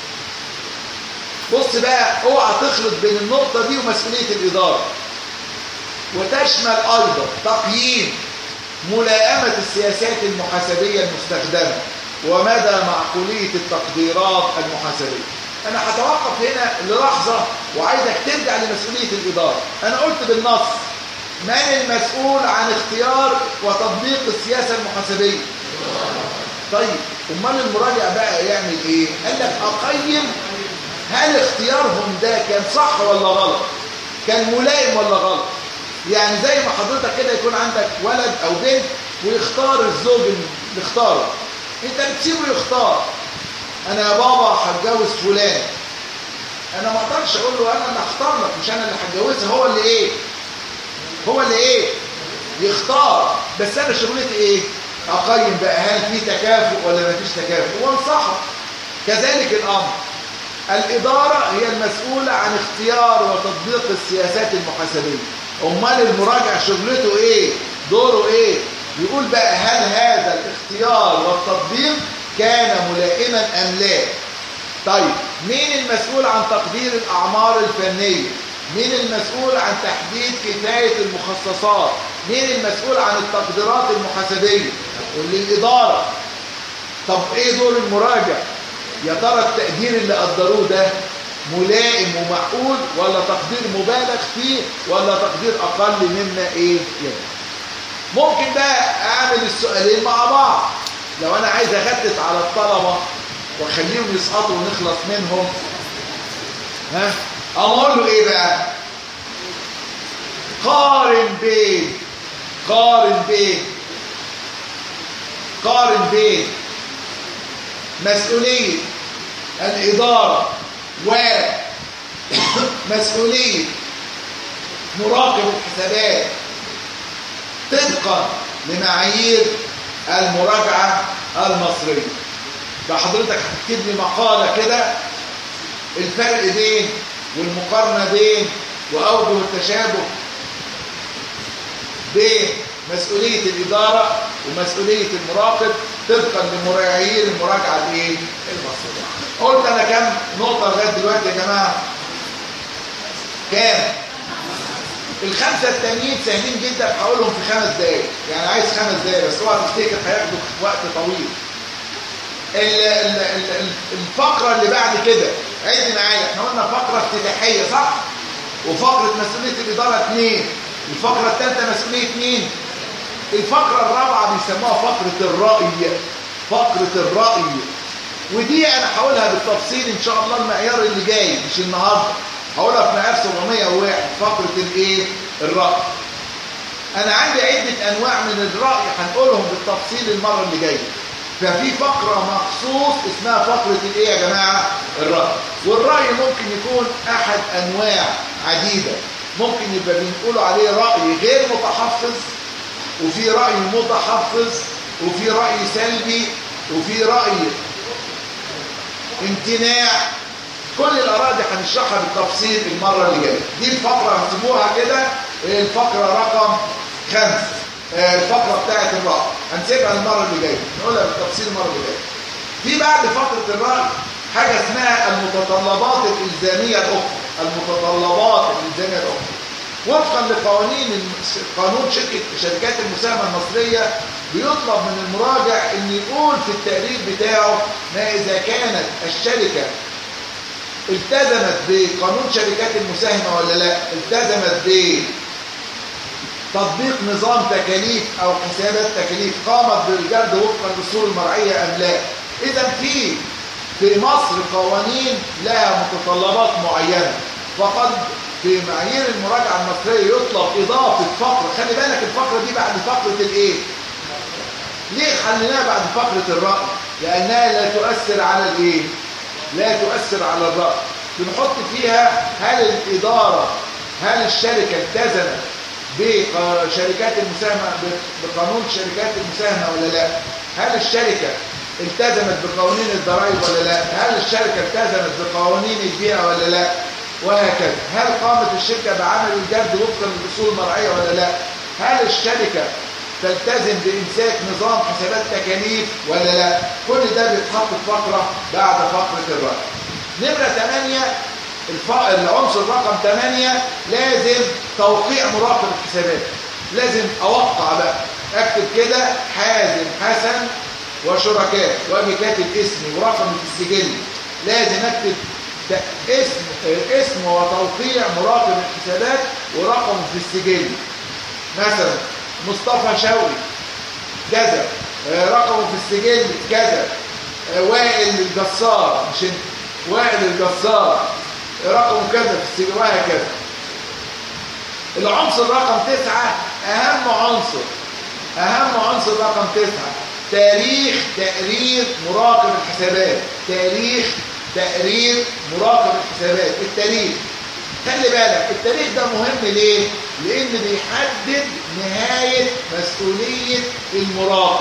بص بقى اوعى تخلط بين النقطة دي ومسؤولية الإدارة، وتشمل أيضا تقييم ملائمة السياسات المحاسبية المستخدمة ومدى معقولية التقديرات المحاسبية. أنا هتوقف هنا للحظة وعايزك ترجع لمسؤولية الإدارة. أنا قلت بالنص من المسؤول عن اختيار وتطبيق السياسة المحاسبية؟ طيب أمال المراجع بقى يعمل إيه؟ قال لك أقيم هل اختيارهم ده كان صح ولا غلط؟ كان ملائم ولا غلط؟ يعني زي ما حضرتك كده يكون عندك ولد أو بنت ويختار الزوج اللي اختاره، انت بتسيبه يختار. انا يا بابا هتجوز فلان، انا ما اقدرش اقول له انا اللي هختار لك، مش انا اللي هتجوزها، هو اللي ايه يختار. بس انا شغلتي ايه؟ اقيم بقى هل في تكافؤ ولا ما فيش تكافؤ وانصحه. كذلك الامر الاداره هي المسؤوله عن اختيار وتطبيق السياسات المحاسبيه. امال المراجع شغلته ايه؟ دوره ايه؟ يقول بقى هل هذا الاختيار والتطبيق كان ملائما ام لا؟ طيب مين المسؤول عن تقدير الاعمار الفنيه؟ مين المسؤول عن تحديد كفايه المخصصات؟ مين المسؤول عن التقديرات المحاسبيه؟ والاداره. طب ايه دور المراجع؟ يا ترى التقدير اللي قدروه ده ملائم ومعقول ولا تقدير مبالغ فيه ولا تقدير اقل مما ايه يعني؟ ممكن بقى اعمل السؤالين مع بعض. لو انا عايز اغتت على الطلبه واخليهم يسقطوا ونخلص منهم، اقول له ايه بقى؟ قارن بين مسؤوليه الاداره ومسؤوليه مراقب الحسابات طبقا لمعايير المراجعة المصرية. فحضرتك هتكتب لي مقالة كده الفرق بين والمقارنة بين وأوجه التشابه بين مسؤولية الإدارة ومسؤولية المراقب طبقا لمعايير المراجعة المصرية. قلت أنا كام نقطة لغاية دلوقتي يا جماعة؟ كام؟ الخمسة التانيين سهلين جدا، هقولهم في 5 دقايق، يعني عايز 5 دقايق بس، اوعى تفتكر هياخدوا وقت طويل. الفقرة اللي بعد كده عد معايا، احنا قلنا فقرة افتتاحية صح؟ وفقرة مسؤولية الإدارة 2، الفقرة الثالثة مسؤولية مين؟ الفقرة الرابعة بيسموها فقرة الرأي، ودي انا هقولها بالتفصيل ان شاء الله المعيار اللي جاي مش النهارده، هقولها في معيار 701 فقرة الرأي. انا عندي عدة انواع من الرأي هنقولهم بالتفصيل المرة اللي جاية. ففي فقرة مخصوص اسمها فقرة يا جماعة؟ الرأي. والرأي ممكن يكون احد انواع عديدة، ممكن يبقى بنقولوا عليه رأي غير متحفظ، وفي رأي متحفظ، وفي رأي سلبي، وفي رأي امتناع. كل الآراء دي هنشرحها بالتفصيل المرة اللي جاية. دي الفقرة هنسيبوها كده، الفقرة رقم 5، الفقرة بتاعت الرأي هنسيبها المرة اللي جاية، نقولها بالتفصيل المرة اللي جاية. في بعد فقرة الرأي حاجة اسمها المتطلبات الإلزامية الأخرى. المتطلبات الإلزامية الأخرى وفقا لقوانين قانون شركات المساهمة المصرية، بيطلب من المراجع ان يقول في التقرير بتاعه ما اذا كانت الشركة التزمت بقانون شركات المساهمة ولا لا، التزمت بتطبيق نظام تكاليف او حسابات تكاليف، قامت بالجرد وفقا للأصول المرعية ام لا. اذا في مصر قوانين لها متطلبات معينة، فقد في معايير المراجعة المصرية يطلب إضافة فقرة. خلي بالك الفقرة دي بعد فقرة الإيه؟ ليه خليناها بعد فقرة الرأي؟ لأنها لا تؤثر على الإيه؟ لا تؤثر على الرأي. بنحط فيها هل الإدارة، هل الشركة التزمت بشركات المساهمة بقانون شركات المساهمة ولا لا؟ هل الشركة التزمت بقوانين الضرائب ولا لا؟ هل الشركة التزمت بقوانين البيئة ولا لا؟ وهكذا. هل قامت الشركة بعمل الجرد وفقا للأصول المرعية ولا لا؟ هل الشركة تلتزم بإمساك نظام حسابات تكاليف ولا لا؟ كل ده بيتحط في فقرة بعد فقرة الرأي. نمرة 8، العنصر رقم 8 لازم توقيع مراقب الحسابات. لازم أوقع بقى، أكتب كده حازم حسن وشركاء، واجي كاتب اسمي ورقمي في السجل. لازم أكتب اسم وتوقيع مراقب الحسابات ورقمه في السجل. مثلا مصطفى شوقي كذا، رقمه في السجل كذا. وائل الجسار، مش انت، وائل الجسار رقمه كذا في السجل، وهكذا. العنصر رقم 9 أهم عنصر رقم 9، تاريخ تقرير مراقب الحسابات. تاريخ تقرير مراقب الحسابات، التاريخ. خلي بالك التاريخ ده مهم ليه؟ لأن بيحدد نهاية مسؤولية المراقب.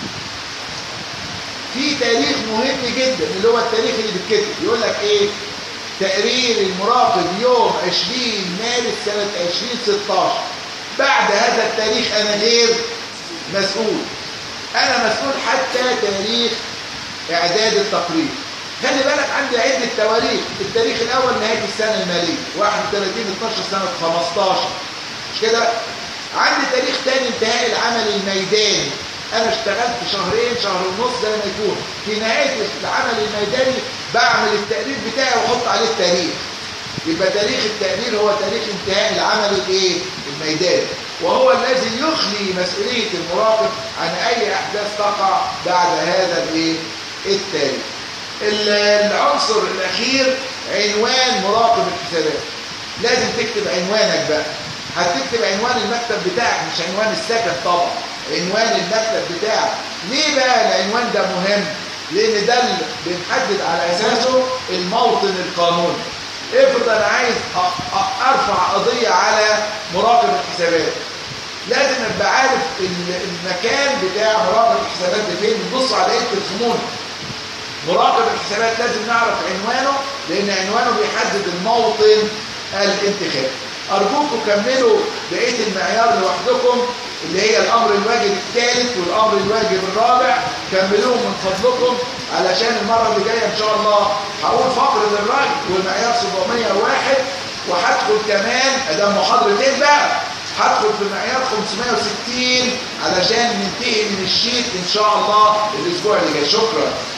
في تاريخ مهم جدا اللي هو التاريخ اللي بيتكتب، يقول لك ايه؟ تقرير المراقب يوم 20 مارس سنة 2016. بعد هذا التاريخ أنا غير مسؤول، أنا مسؤول حتى تاريخ إعداد التقرير. خلي بالك عندي عدة تواريخ. التاريخ الأول نهاية السنة المالية 31/12 سنة 15، مش كده؟ عندي تاريخ تاني انتهاء العمل الميداني. أنا اشتغلت شهرين، شهر ونص زي ما يكون. في نهاية العمل الميداني بعمل التقرير بتاعي وأحط عليه التاريخ. يبقى تاريخ التقرير هو تاريخ انتهاء العمل الميداني، وهو الذي يخلي مسؤولية المراقب عن أي أحداث تقع بعد هذا التاريخ. العنصر الأخير عنوان مراقب الحسابات. لازم تكتب عنوانك بقى. هتكتب عنوان المكتب بتاعك، مش عنوان السكن طبعا، عنوان المكتب بتاعك. ليه بقى العنوان ده مهم؟ لأن ده اللي بنحدد على أساسه الموطن القانوني. افرض أنا عايز أرفع قضية على مراقب الحسابات، لازم أبقى عارف المكان بتاع مراقب الحسابات ده فين. نبص على إيه؟ الخمون. مراقب الحسابات لازم نعرف عنوانه، لأن عنوانه بيحدد الموطن الانتخابي. أرجوكم كملوا بقية المعيار لوحدكم، اللي هي الأمر الواجب الثالث والأمر الواجب الرابع. كملوهم من فضلكم، علشان المرة اللي جاية إن شاء الله هقول فقرة الرأي والمعيار 701، وهدخل كمان أدام محاضرتين بقى، هدخل في معيار 560 علشان ننتهي من الشيت إن شاء الله الأسبوع اللي جاي. شكرا.